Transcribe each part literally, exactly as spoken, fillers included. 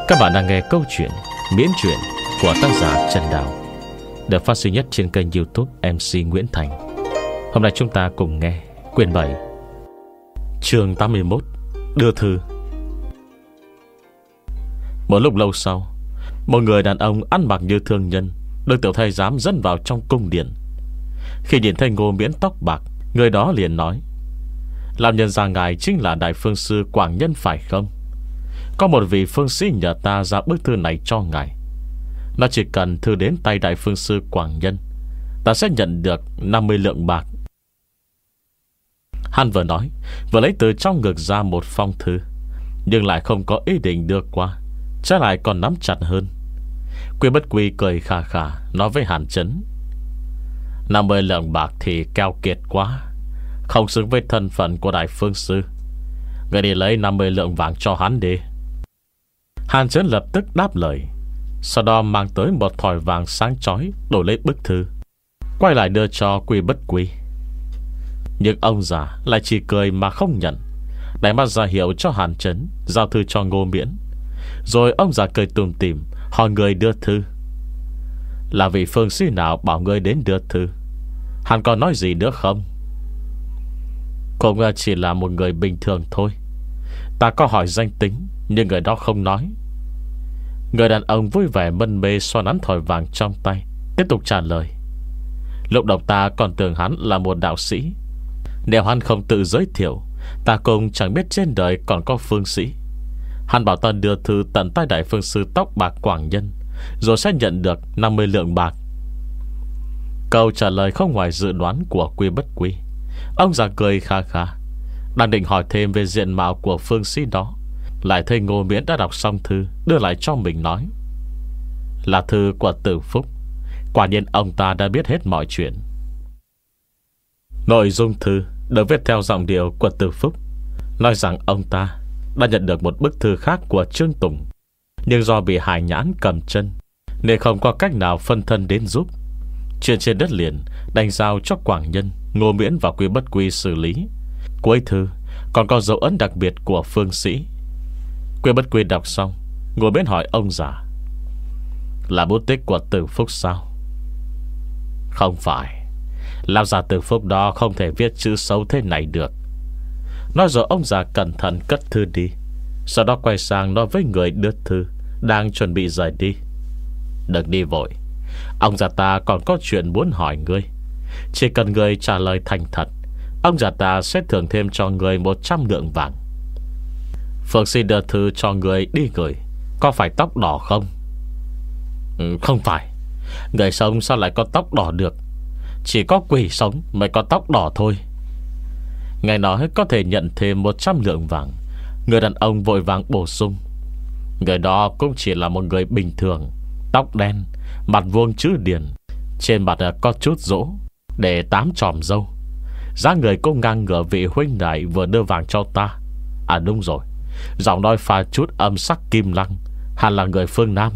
Các bạn đang nghe câu chuyện miễn truyện của tác giả Trần Đào, được phát sinh nhất trên kênh YouTube em xê Nguyễn Thành. Hôm nay chúng ta cùng nghe quyển bảy, chương tám mươi mốt, đưa thư. Một lúc lâu sau, một người đàn ông ăn mặc như thương nhân được tiểu thái giám dẫn vào trong cung điện. Khi nhìn thấy Ngô Miễn tóc bạc, người đó liền nói: "Lão nhân gia ngài chính là đại phương sư Quảng Nhân phải không? Có một vị phương sĩ nhờ ta ra bức thư này cho ngài. Nó chỉ cần thư đến tay đại phương sư Quảng Nhân, ta sẽ nhận được năm mươi lượng bạc." Hắn vừa nói, vừa lấy từ trong ngực ra một phong thư, nhưng lại không có ý định đưa qua, trái lại còn nắm chặt hơn. Quy Bất Quy cười khà khà nói với Hàn Chấn: năm mươi lượng bạc thì keo kiệt quá, không xứng với thân phận của đại phương sư. Người đi lấy năm mươi lượng vàng cho hắn đi. Hàn Chấn lập tức đáp lời, sau đó mang tới một thỏi vàng sáng chói đổi lấy bức thư, quay lại đưa cho Quy Bất Quy. Nhưng ông già lại chỉ cười mà không nhận, đánh mắt ra hiệu cho Hàn Chấn giao thư cho Ngô Miễn. Rồi ông già cười tủm tỉm hỏi người đưa thư: "Là vị phương sĩ nào bảo ngươi đến đưa thư? Hắn còn nói gì nữa không?" "Cũng chỉ là một người bình thường thôi. Ta có hỏi danh tính, nhưng người đó không nói." Người đàn ông vui vẻ mân mê xoa nắn thỏi vàng trong tay, tiếp tục trả lời: "Lúc đầu ta còn tưởng hắn là một đạo sĩ. Nếu hắn không tự giới thiệu, ta cũng chẳng biết trên đời còn có phương sĩ. Hắn bảo ta đưa thư tận tay đại phương sư tóc bạc Quảng Nhân, rồi sẽ nhận được năm mươi lượng bạc." Câu trả lời không ngoài dự đoán của Quy Bất Quy. Ông già cười kha kha, đang định hỏi thêm về diện mạo của phương sĩ đó, lại thấy Ngô Miễn đã đọc xong thư, đưa lại cho mình nói: "Là thư của Từ Phúc. Quả nhiên ông ta đã biết hết mọi chuyện." Nội dung thư được viết theo giọng điệu của Từ Phúc, nói rằng ông ta đã nhận được một bức thư khác của Trương Tùng, nhưng do bị hài nhãn cầm chân nên không có cách nào phân thân đến giúp. Chuyện trên đất liền đành giao cho Quảng Nhân, Ngô Miễn và Quy Bất Quy xử lý. Cuối thư còn có dấu ấn đặc biệt của phương sĩ. Quy Bất Quy đọc xong, Ngô Miễn hỏi ông già: "Là bút tích của Từ Phúc sao?" "Không phải. Lão già Từ Phúc đó không thể viết chữ xấu thế này được." Nói rồi ông già cẩn thận cất thư đi, sau đó quay sang nói với người đưa thư đang chuẩn bị rời đi: "Đừng đi vội. Ông già ta còn có chuyện muốn hỏi ngươi. Chỉ cần ngươi trả lời thành thật, ông già ta sẽ thưởng thêm cho ngươi một trăm lượng vàng." "Phương sĩ đưa thư cho người đi gửi có phải tóc đỏ không?" Ừ, "Không phải. Người sống sao lại có tóc đỏ được? Chỉ có quỷ sống mới có tóc đỏ thôi." Ngài nói có thể nhận thêm một trăm lượng vàng. Người đàn ông vội vàng bổ sung: "Người đó cũng chỉ là một người bình thường, tóc đen, mặt vuông chữ điển, trên mặt có chút rỗ, để tám chòm râu. dáng người cũng ngang ngửa vị huynh đại vừa đưa vàng cho ta. À đúng rồi, giọng nói pha chút âm sắc kim lăng, hẳn là người phương Nam."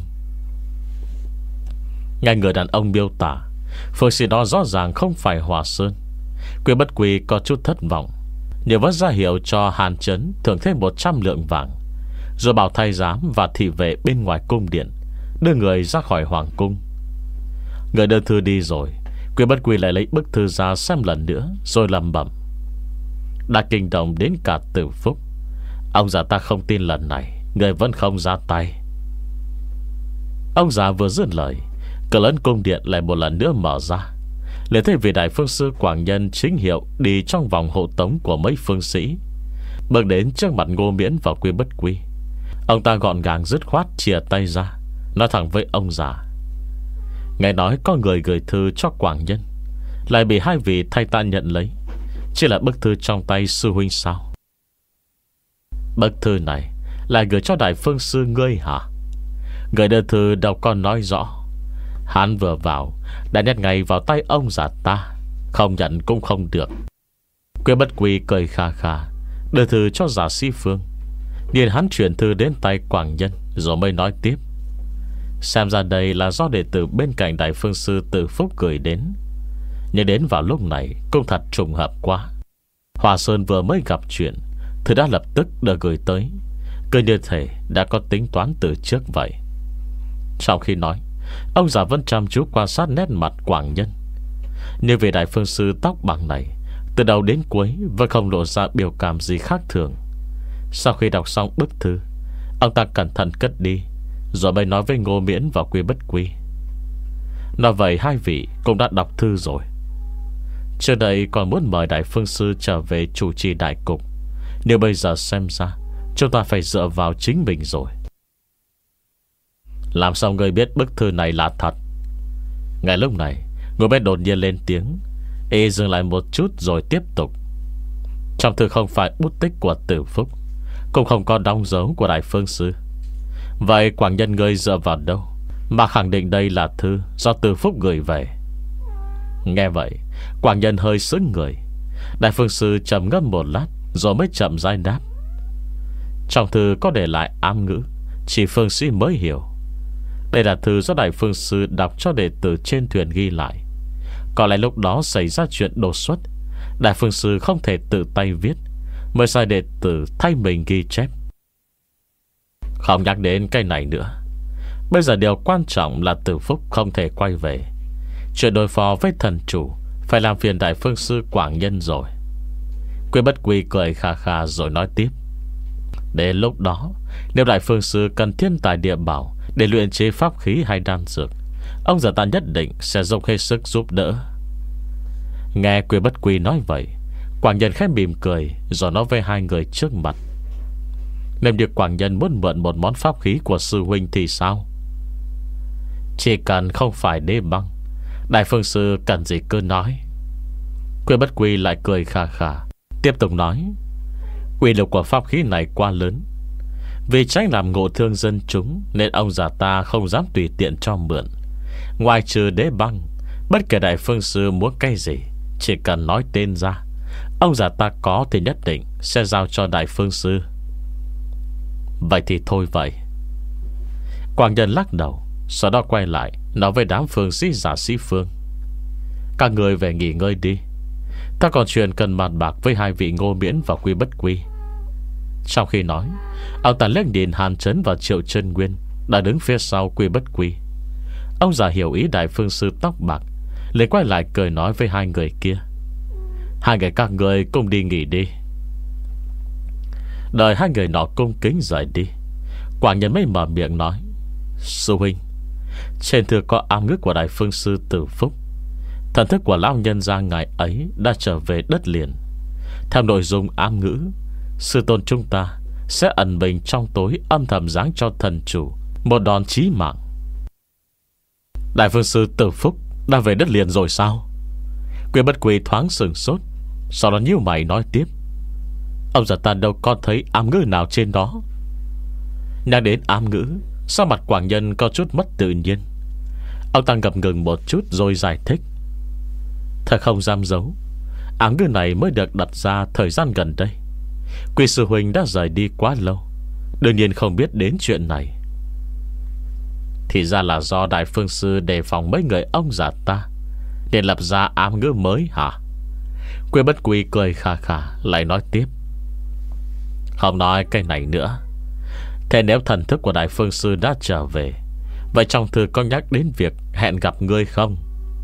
Nghe người đàn ông miêu tả, phương sĩ đó rõ ràng không phải Hòa Sơn. Quy Bất Quy có chút thất vọng, nhưng vẫn ra hiệu cho Hàn Chấn thưởng thêm một trăm lượng vàng, rồi bảo thái giám và thị vệ bên ngoài cung điện đưa người ra khỏi hoàng cung. Người đưa thư đi rồi, Quy Bất Quy lại lấy bức thư ra xem lần nữa, rồi lẩm bẩm: "Đã kinh động đến cả Từ Phúc. Ông già ta không tin lần này người vẫn không ra tay." Ông già vừa dứt lời, cửa lớn cung điện lại một lần nữa mở ra. Liền thấy vị đại phương sư Quảng Nhân chính hiệu đi trong vòng hộ tống của mấy phương sĩ, bước đến trước mặt Ngô Miễn và Quy Bất Quy. Ông ta gọn gàng dứt khoát chìa tay ra, nói thẳng với ông già: "Ngài nói có người gửi thư cho Quảng Nhân, lại bị hai vị thay ta nhận lấy. Chỉ là bức thư trong tay sư huynh sao?" "Bức thư này là gửi cho đại phương sư ngươi hả?" Người đưa thư đâu có nói rõ. Hắn vừa vào đã nhét ngay vào tay ông già ta, không nhận cũng không được. Quy Bất Quy cười kha kha, đưa thư cho giả Sĩ Phương. Điền hắn chuyển thư đến tay Quảng Nhân, rồi mới nói tiếp: "Xem ra đây là do đệ tử bên cạnh đại phương sư Từ Phúc gửi đến. Nhưng đến vào lúc này cũng thật trùng hợp quá. Hòa Sơn vừa mới gặp chuyện, thư đã lập tức được gửi tới. Cứ như thể đã có tính toán từ trước vậy. Trong khi nói, ông già vẫn chăm chú quan sát nét mặt Quảng Nhân. Nhưng vì đại phương sư tóc bạc này từ đầu đến cuối vẫn không lộ ra biểu cảm gì khác thường. Sau khi đọc xong bức thư, ông ta cẩn thận cất đi, rồi mới nói với Ngô Miễn và Quy Bất Quy: nói vậy hai vị cũng đã đọc thư rồi. Trước đây còn muốn mời đại phương sư trở về chủ trì đại cục, nhưng bây giờ xem ra chúng ta phải dựa vào chính mình rồi. Làm sao ngươi biết bức thư này là thật? Ngay lúc này, Ngô Miễn đột nhiên lên tiếng. Y dừng lại một chút rồi tiếp tục: trong thư không phải bút tích của Tử Phúc, cũng không có đóng dấu của đại phương sư. Vậy Quảng Nhân ngươi dựa vào đâu mà khẳng định đây là thư do Tử Phúc gửi về? Nghe vậy, Quảng Nhân hơi sững người. Đại phương sư trầm ngâm một lát rồi mới chậm rãi đáp: trong thư có để lại ám ngữ chỉ phương sĩ mới hiểu. Đây là thư do đại phương sư đọc cho đệ tử trên thuyền ghi lại. Có lẽ lúc đó xảy ra chuyện đột xuất, đại phương sư không thể tự tay viết, mới sai đệ tử thay mình ghi chép. Không nhắc đến cái này nữa. Bây giờ điều quan trọng là Tử Phúc không thể quay về. Chuyện đối phó với thần chủ phải làm phiền đại phương sư Quảng Nhân rồi. Quy Bất Quy cười khà khà rồi nói tiếp: đến lúc đó, nếu đại phương sư cần thiên tài địa bảo để luyện chế pháp khí hay đan dược, ông già ta nhất định sẽ dốc hết sức giúp đỡ. Nghe Quy Bất Quy nói vậy, Quảng Nhân khẽ mỉm cười rồi nói với hai người trước mặt: nếu như Quảng Nhân muốn mượn một món pháp khí của sư huynh thì sao? Chỉ cần không phải đế băng, đại phương sư cần gì cứ nói. Quy Bất Quy lại cười khà khà, tiếp tục nói: uy lực của pháp khí này quá lớn, vì tránh làm ngộ thương dân chúng nên ông già ta không dám tùy tiện cho mượn. Ngoài trừ đế băng, bất kể đại phương sư muốn cái gì, chỉ cần nói tên ra, ông già ta có thì nhất định sẽ giao cho đại phương sư. Vậy thì thôi vậy. Quảng Nhân lắc đầu, sau đó quay lại nói với đám phương sĩ giả sĩ phương: các người về nghỉ ngơi đi, ta còn chuyện cần bàn bạc với hai vị Ngô Miễn và Quy Bất Quy. Trong khi nói, ông ta liếc nhìn Hàn Trấn và Triệu Chân Nguyên đã đứng phía sau Quy Bất Quy. Ông già hiểu ý đại phương sư tóc bạc, liền quay lại cười nói với hai người kia: hai người các người cùng đi nghỉ đi. Đợi hai người nọ cung kính rời đi, Quảng Nhân mới mở miệng nói: sư huynh, trên thư có ám ngữ của đại phương sư Tử Phúc. Thần thức của lão nhân gia ngài ấy đã trở về đất liền. Theo nội dung ám ngữ, sư tôn chúng ta sẽ ẩn mình trong tối, âm thầm giáng cho thần chủ một đòn chí mạng. Đại phương sư Tử Phúc đã về đất liền rồi sao? Quy Bất Quy thoáng sừng sốt, sau đó nhíu mày nói tiếp: ông già ta đâu có thấy ám ngữ nào trên đó. Nhắc đến ám ngữ, sao mặt Quảng Nhân có chút mất tự nhiên. Ông ta ngập ngừng một chút rồi giải thích: thật không dám giấu, ám ngữ này mới được đặt ra thời gian gần đây. Quy sư huynh đã rời đi quá lâu, đương nhiên không biết đến chuyện này. Thì ra là do đại phương sư đề phòng mấy người ông già ta để lập ra ám ngữ mới hả? Quy Bất Quy cười khà khà lại nói tiếp: không nói cái này nữa. Thế nếu thần thức của đại phương sư đã trở về, vậy trong thư có nhắc đến việc hẹn gặp ngươi không?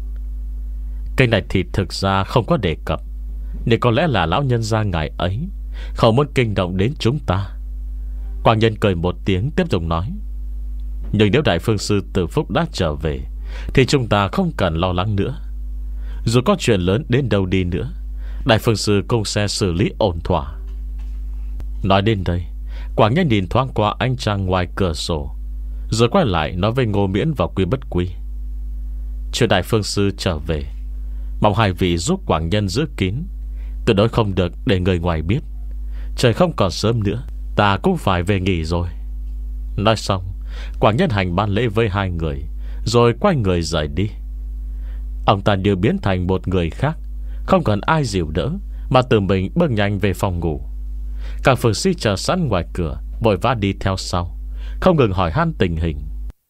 Cái này thì thực ra không có đề cập, nhưng có lẽ là lão nhân gia ngài ấy không muốn kinh động đến chúng ta. Quảng Nhân cười một tiếng tiếp tục nói: nhưng nếu đại phương sư Tử Phúc đã trở về thì chúng ta không cần lo lắng nữa. Dù có chuyện lớn đến đâu đi nữa, đại phương sư cũng sẽ xử lý ổn thỏa. Nói đến đây, Quảng Nhân nhìn thoáng qua ánh trăng ngoài cửa sổ, rồi quay lại nói với Ngô Miễn và Quy Bất Quy: chuyện đại phương sư trở về, mong hai vị giúp Quảng Nhân giữ kín, tuyệt đối không được để người ngoài biết. Trời không còn sớm nữa, ta cũng phải về nghỉ rồi. Nói xong, Quảng Nhân hành ban lễ với hai người, rồi quay người rời đi. Ông ta như biến thành một người khác, không cần ai dìu đỡ, mà tự mình bước nhanh về phòng ngủ. Các phương sĩ chờ sẵn ngoài cửa vội vã đi theo sau, không ngừng hỏi han tình hình.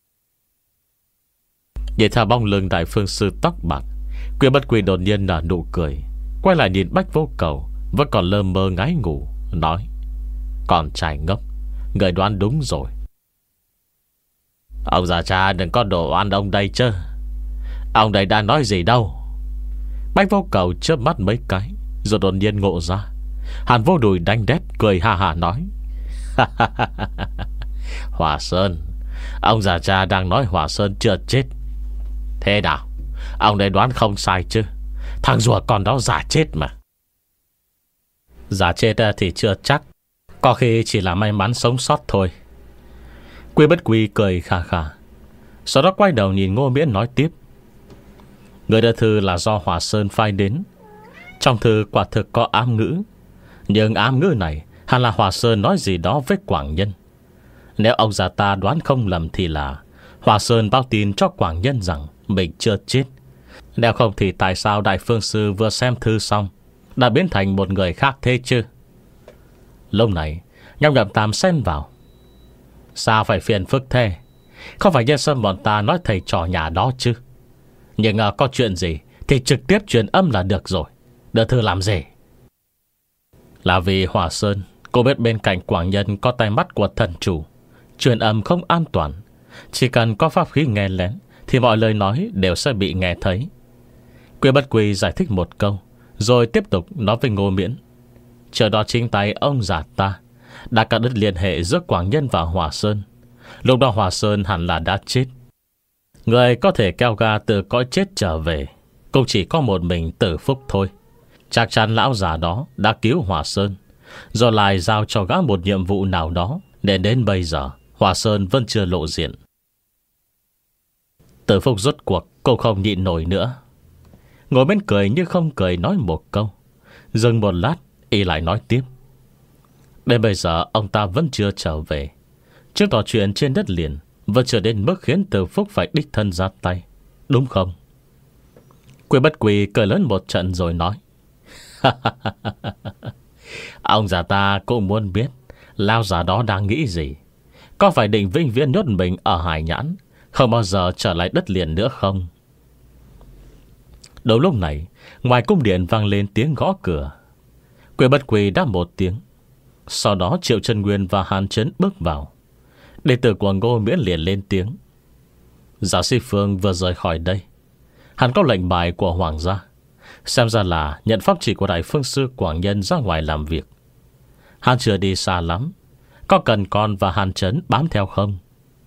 Nhìn theo bóng lưng đại phương sư tóc bạc, Quy Bất Quy đột nhiên nở nụ cười, quay lại nhìn Bách Vô Cầu vẫn còn lơ mơ ngái ngủ, nói: còn trai ngốc, Người đoán đúng rồi. Ông già cha đừng có đổ oan ông đây chứ. Ông đây đã nói gì đâu. Bách Vô Cầu chớp mắt mấy cái, rồi đột nhiên ngộ ra. Hàn Vô Đùi đánh đét cười ha ha nói: Hòa Sơn, ông già cha đang nói Hòa Sơn chưa chết. Thế nào, ông đây đoán không sai chứ? Thằng rùa con đó giả chết mà. Giả chết thì chưa chắc, có khi chỉ là may mắn sống sót thôi. Quy Bất Quy cười khà khà, sau đó quay đầu nhìn Ngô Miễn nói tiếp: Người đưa thư là do Hòa Sơn phái đến. Trong thư quả thực có ám ngữ, nhưng ám ngữ này hẳn là Hòa Sơn nói gì đó với Quảng Nhân. Nếu ông già ta đoán không lầm thì là Hòa Sơn báo tin cho Quảng Nhân rằng mình chưa chết. Nếu không thì tại sao Đại Phương Sư vừa xem thư xong đã biến thành một người khác thế chứ? Lúc này Nhâm Nhậm Tam xen vào: Sao phải phiền phức thế? Không phải nhân sâm bọn ta nói thầy trò nhà đó chứ? Nhưng à, có chuyện gì thì trực tiếp truyền âm là được rồi. Đưa thư làm gì? Là vì Hòa Sơn, cô biết bên cạnh Quảng Nhân có tay mắt của thần chủ, truyền âm không an toàn. Chỉ cần có pháp khí nghe lén thì mọi lời nói đều sẽ bị nghe thấy. Quy Bất Quy giải thích một câu, rồi tiếp tục nói với Ngô Miễn: Chờ đó chính tay ông già ta đã cắt đứt liên hệ giữa Quảng Nhân và Hòa Sơn. Lúc đó Hòa Sơn hẳn là đã chết. Người có thể kêu ga từ cõi chết trở về cũng chỉ có một mình Tử Phúc thôi. Chắc chắn lão già đó đã cứu Hòa Sơn, rồi lại giao cho gã một nhiệm vụ nào đó, để đến bây giờ Hòa Sơn vẫn chưa lộ diện. Tử Phúc rốt cuộc cũng không nhịn nổi nữa, ngồi bên cười như không cười nói một câu. Dừng một lát, y lại nói tiếp: Đến bây giờ ông ta vẫn chưa trở về. Trước tỏ chuyện trên đất liền vẫn chưa đến mức khiến Tử Phúc phải đích thân ra tay, đúng không? Quy Bất Quy cười lớn một trận rồi nói: Ông già ta cũng muốn biết lão già đó đang nghĩ gì. Có phải định vĩnh viễn nhốt mình ở Hải Nhãn, không bao giờ trở lại đất liền nữa không? Đầu lúc này, ngoài cung điện vang lên tiếng gõ cửa. Quy Bất Quy đáp một tiếng. Sau đó Triệu Chân Nguyên và Hàn Chấn bước vào. Đệ tử của Ngô Miễn liền lên tiếng: Giáo sĩ Phương vừa rời khỏi đây, hắn có lệnh bài của Hoàng gia, xem ra là nhận pháp chỉ của Đại Phương Sư Quảng Nhân ra ngoài làm việc. Hắn chưa đi xa lắm, có cần con và Hàn Chấn bám theo không?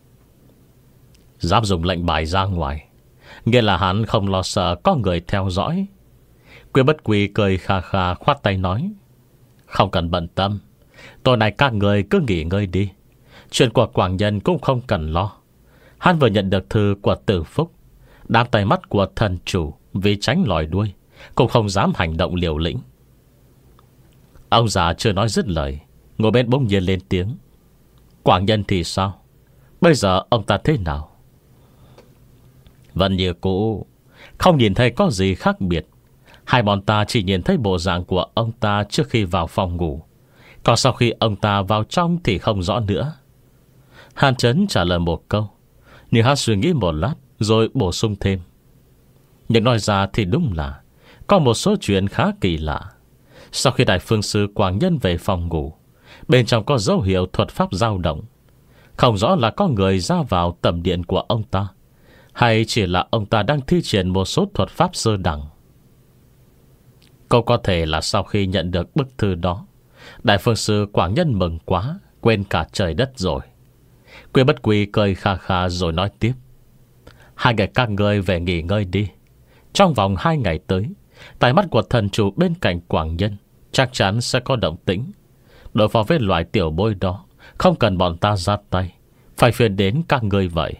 Dám dùng lệnh bài ra ngoài, nghĩa là hắn không lo sợ có người theo dõi. Quy Bất Quy cười kha kha khoát tay nói: Không cần bận tâm, tối nay các người cứ nghỉ ngơi đi. Chuyện của Quảng Nhân cũng không cần lo. Hắn vừa nhận được thư của Tử Phúc, đám tay mắt của thần chủ vì tránh lòi đuôi cũng không dám hành động liều lĩnh. Ông già chưa nói dứt lời, ngồi bên bỗng nhiên lên tiếng: Quảng Nhân thì sao? Bây giờ ông ta thế nào? Vẫn như cũ, không nhìn thấy có gì khác biệt. Hai bọn ta chỉ nhìn thấy bộ dạng của ông ta trước khi vào phòng ngủ, còn sau khi ông ta vào trong thì không rõ nữa. Hàn Chấn trả lời một câu, nhưng hắn suy nghĩ một lát rồi bổ sung thêm: Nhưng nói ra thì đúng là có một số chuyện khá kỳ lạ. Sau khi Đại Phương Sư Quảng Nhân về phòng ngủ, bên trong có dấu hiệu thuật pháp dao động. Không rõ là có người ra vào tầm điện của ông ta, hay chỉ là ông ta đang thi triển một số thuật pháp sơ đẳng. Cũng có thể là sau khi nhận được bức thư đó, Đại Phương Sư Quảng Nhân mừng quá, quên cả trời đất rồi. Quy Bất Quy cười kha kha rồi nói tiếp: Hai người các ngươi về nghỉ ngơi đi. Trong vòng hai ngày tới, tai mắt của thần chủ bên cạnh Quảng Nhân chắc chắn sẽ có động tĩnh. Đối phó với loại tiểu bối đó, không cần bọn ta ra tay, phải phiền đến các ngươi vậy.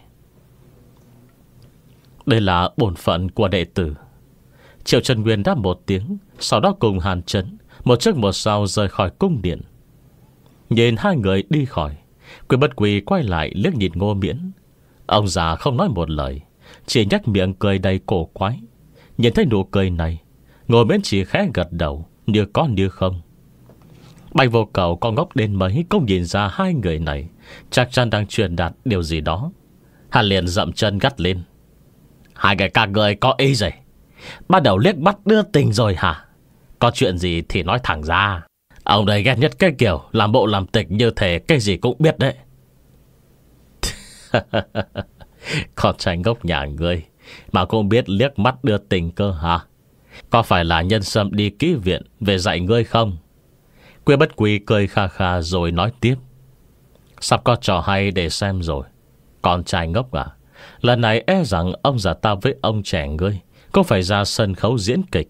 Đây là bổn phận của đệ tử. Triệu Chân Nguyên đáp một tiếng, sau đó cùng Hàn Chấn một trước một sau rời khỏi cung điện. Nhìn hai người đi khỏi, Quy Bất Quy quay lại liếc nhìn Ngô Miễn. Ông già không nói một lời, chỉ nhếch miệng cười đầy cổ quái. Nhìn thấy nụ cười này, Ngô Miễn chỉ khẽ gật đầu, như có như không. Bạch Vô Cầu có ngốc đến mấy cũng nhìn ra hai người này chắc chắn đang truyền đạt điều gì đó. Hắn liền dậm chân gắt lên: Hai người các người có ý gì? Bắt đầu liếc bắt đưa tình rồi hả? Có chuyện gì thì nói thẳng ra. Ông đây ghét nhất cái kiểu làm bộ làm tịch như thể cái gì cũng biết đấy. Con trai ngốc nhà ngươi mà cũng biết liếc mắt đưa tình cơ hả? Có phải là Nhân Sâm đi kỹ viện về dạy ngươi không? Quy Bất Quy cười kha kha rồi nói tiếp. Sắp có trò hay để xem rồi. Con trai ngốc à, lần này e rằng ông già ta với ông trẻ ngươi cũng phải ra sân khấu diễn kịch.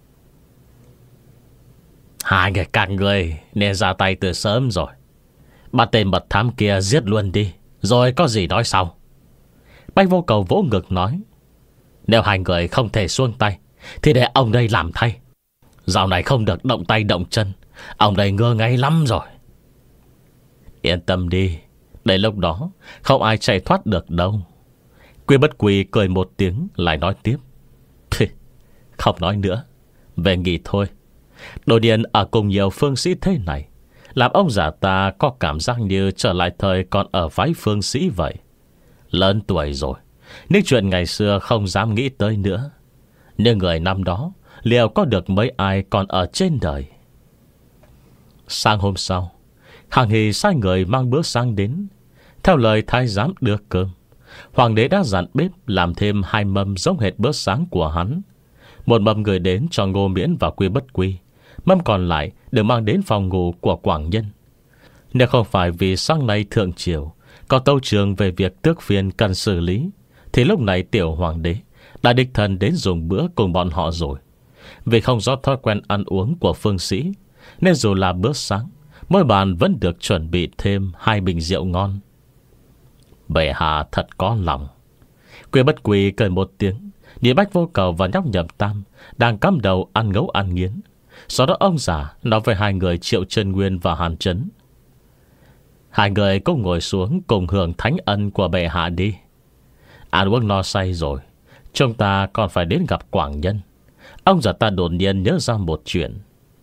Hai người các ngươi nên ra tay từ sớm rồi. Bắt tên mật thám kia giết luôn đi, rồi có gì nói sau. Bách Vô Cầu vỗ ngực nói. Nếu hai người không thể xuông tay thì để ông đây làm thay. Dạo này không được động tay động chân, ông đây ngơ ngay lắm rồi. Yên tâm đi, đến lúc đó không ai chạy thoát được đâu. Quy Bất Quy cười một tiếng lại nói tiếp. Không nói nữa, về nghỉ thôi. Đồ điện ở cùng nhiều phương sĩ thế này làm ông già ta có cảm giác như trở lại thời còn ở phái phương sĩ vậy. Lớn tuổi rồi, những chuyện ngày xưa không dám nghĩ tới nữa. Nhưng người năm đó liệu có được mấy ai còn ở trên đời. Sáng hôm sau, Hàng Hỷ sai người mang bữa sáng đến. Theo lời thái giám đưa cơm, hoàng đế đã dặn bếp làm thêm hai mâm giống hệt bữa sáng của hắn. Một mâm gửi đến cho Ngô Miễn và Quy Bất Quy, mâm còn lại được mang đến phòng ngủ của Quảng Nhân. Nếu không phải vì sáng nay thượng triều có tâu trường về việc tước phiên cần xử lý, thì lúc này tiểu hoàng đế đã đích thân đến dùng bữa cùng bọn họ rồi. Vì không rõ thói quen ăn uống của phương sĩ, nên dù là bữa sáng, mỗi bàn vẫn được chuẩn bị thêm hai bình rượu ngon. Bệ hạ thật có lòng. Quy Bất Quy cười một tiếng, nhìn Bách Vô Cầu và nhóc Nhậm Tam đang cắm đầu ăn ngấu ăn nghiến. Sau đó ông già nói với hai người Triệu Chân Nguyên và Hàn Chấn. Hai người cũng ngồi xuống cùng hưởng thánh ân của bệ hạ đi. Ăn uống no say rồi, chúng ta còn phải đến gặp Quảng Nhân. Ông già ta đột nhiên nhớ ra một chuyện.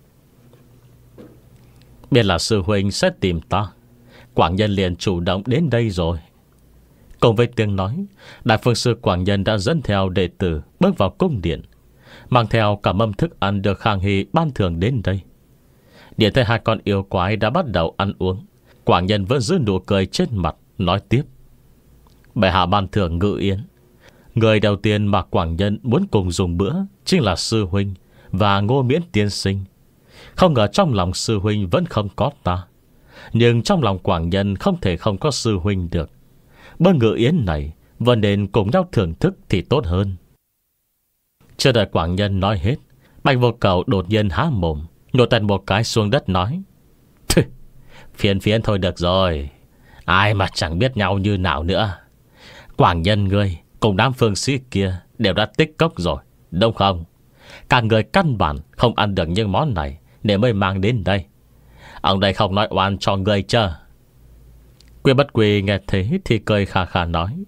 Biết là sư huynh sẽ tìm ta, Quảng Nhân liền chủ động đến đây rồi. Cùng với tiếng nói, Đại Phương Sư Quảng Nhân đã dẫn theo đệ tử bước vào cung điện, mang theo cả mâm thức ăn được Hàng Hỷ ban thưởng đến đây. Điện thấy hai con yêu quái đã bắt đầu ăn uống, Quảng Nhân vẫn giữ nụ cười trên mặt, nói tiếp. Bệ hạ ban thưởng Ngự Yến. Người đầu tiên mà Quảng Nhân muốn cùng dùng bữa chính là sư huynh và Ngô Miễn tiên sinh. Không ngờ trong lòng sư huynh vẫn không có ta, nhưng trong lòng Quảng Nhân không thể không có sư huynh được. Bữa Ngự Yến này vẫn nên cùng nhau thưởng thức thì tốt hơn. Chưa đợi Quảng Nhân nói hết, Bạch Vô Cầu đột nhiên há mồm, nhổ tẹt một cái xuống đất nói. Phiền phiền thôi được rồi, ai mà chẳng biết nhau như nào nữa. Quảng Nhân ngươi cùng đám phương sĩ kia đều đã tích cốc rồi, đúng không? Cả người căn bản không ăn được những món này để mới mang đến đây. Ông đây không nói oan cho người chưa? Quy Bất Quy nghe thế thì cười khà khà nói.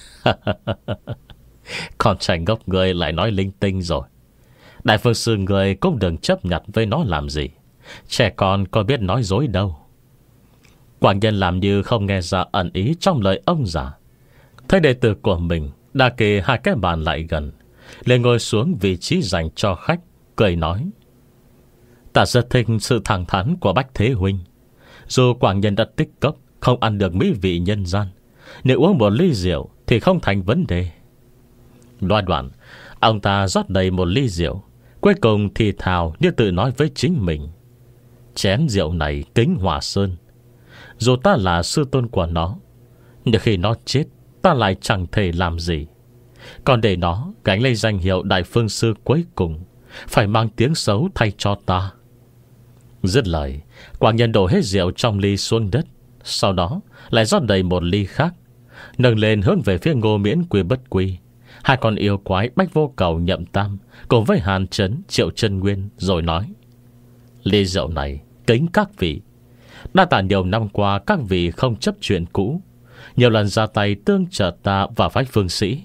Con trai ngốc người lại nói linh tinh rồi. Đại Phương Sư người cũng đừng chấp nhận với nó làm gì. Trẻ con có biết nói dối đâu. Quảng Nhân làm như không nghe ra ẩn ý trong lời ông già. Thấy đệ tử của mình đã kề hai cái bàn lại gần, liền ngồi xuống vị trí dành cho khách, cười nói. Ta rất thích sự thẳng thắn của Bách Thế Huynh. Dù Quảng Nhân đã tích cốc, không ăn được mỹ vị nhân gian, nếu uống một ly rượu thì không thành vấn đề. Đoan đoạn, ông ta rót đầy một ly rượu, cuối cùng thì thào như tự nói với chính mình. Chén rượu này kính Hòa Sơn. Dù ta là sư tôn của nó, nhưng khi nó chết, ta lại chẳng thể làm gì. Còn để nó gánh lấy danh hiệu Đại Phương Sư cuối cùng, phải mang tiếng xấu thay cho ta. Dứt lời, Quảng Nhân đổ hết rượu trong ly xuống đất, sau đó lại rót đầy một ly khác, nâng lên hướng về phía Ngô Miễn, Quy Bất Quy, hai con yêu quái Bách Vô Cầu, Nhậm Tam cùng với Hàn Chấn, Triệu Chân Nguyên, rồi nói. Ly rượu này kính các vị. Đã tạ nhiều năm qua các vị không chấp chuyện cũ, nhiều lần ra tay tương trợ ta và phái phương sĩ.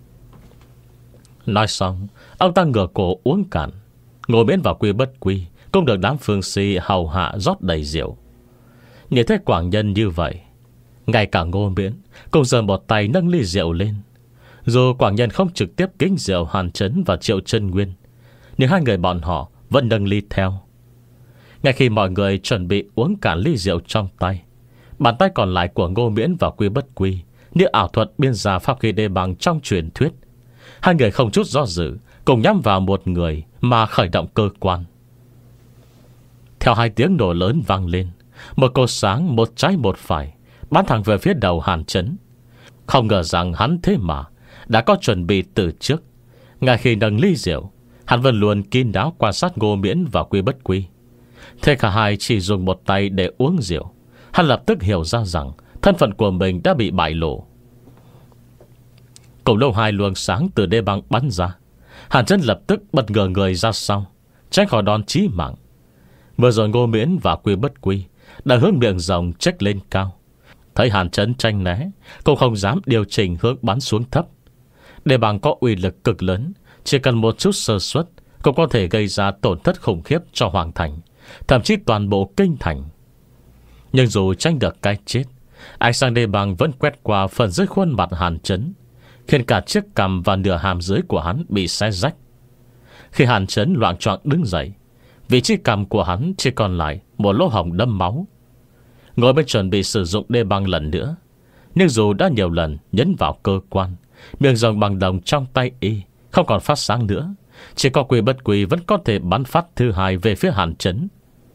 Nói xong, ông ta ngửa cổ uống cạn. Ngô Miễn và Quy Bất Quy cũng được đám phương sĩ hầu hạ rót đầy rượu. Nhìn thấy Quảng Nhân như vậy, ngay cả Ngô Miễn cũng giơ một tay nâng ly rượu lên. Dù Quảng Nhân không trực tiếp kính rượu Hàn Chấn và Triệu Chân Nguyên, nhưng hai người bọn họ vẫn nâng ly theo. Ngay khi mọi người chuẩn bị uống cả ly rượu trong tay, bàn tay còn lại của Ngô Miễn và Quy Bất Quy như ảo thuật biên ra pháp khí đê bằng trong truyền thuyết. Hai người không chút do dự cùng nhắm vào một người mà khởi động cơ quan. Theo hai tiếng nổ lớn vang lên, một cột sáng một trái một phải bắn thẳng về phía đầu Hàn Chấn. Không ngờ rằng hắn thế mà đã có chuẩn bị từ trước. Ngay khi nâng ly rượu, hắn vẫn luôn kín đáo quan sát Ngô Miễn và Quy Bất Quy. Thế cả hai chỉ dùng một tay để uống rượu, hắn lập tức hiểu ra rằng thân phận của mình đã bị bại lộ. Cùng lâu hai luồng sáng từ đê băng bắn ra, Hàn Chấn lập tức bật ngửa người ra sau, tránh khỏi đòn chí mạng. Vừa rồi Ngô Miễn và Quy Bất Quy đã hướng miệng rồng chếch lên cao. Thấy Hàn Chấn tranh né, cũng không dám điều chỉnh hướng bắn xuống thấp. Đê băng có uy lực cực lớn, chỉ cần một chút sơ suất cũng có thể gây ra tổn thất khủng khiếp cho Hoàng Thành, thậm chí toàn bộ kinh thành. Nhưng dù tránh được cái chết, ánh sáng đê băng vẫn quét qua phần dưới khuôn mặt Hàn Chấn, khiến cả chiếc cằm và nửa hàm dưới của hắn bị xé rách. Khi Hàn Chấn loạng choạng đứng dậy, vị trí cằm của hắn chỉ còn lại một lỗ hổng đâm máu. Ngồi bên chuẩn bị sử dụng đê băng lần nữa, nhưng dù đã nhiều lần nhấn vào cơ quan, miệng rồng bằng đồng trong tay y không còn phát sáng nữa. Chỉ có Quy Bất Quy vẫn có thể bắn phát thứ hai về phía Hàn Chấn.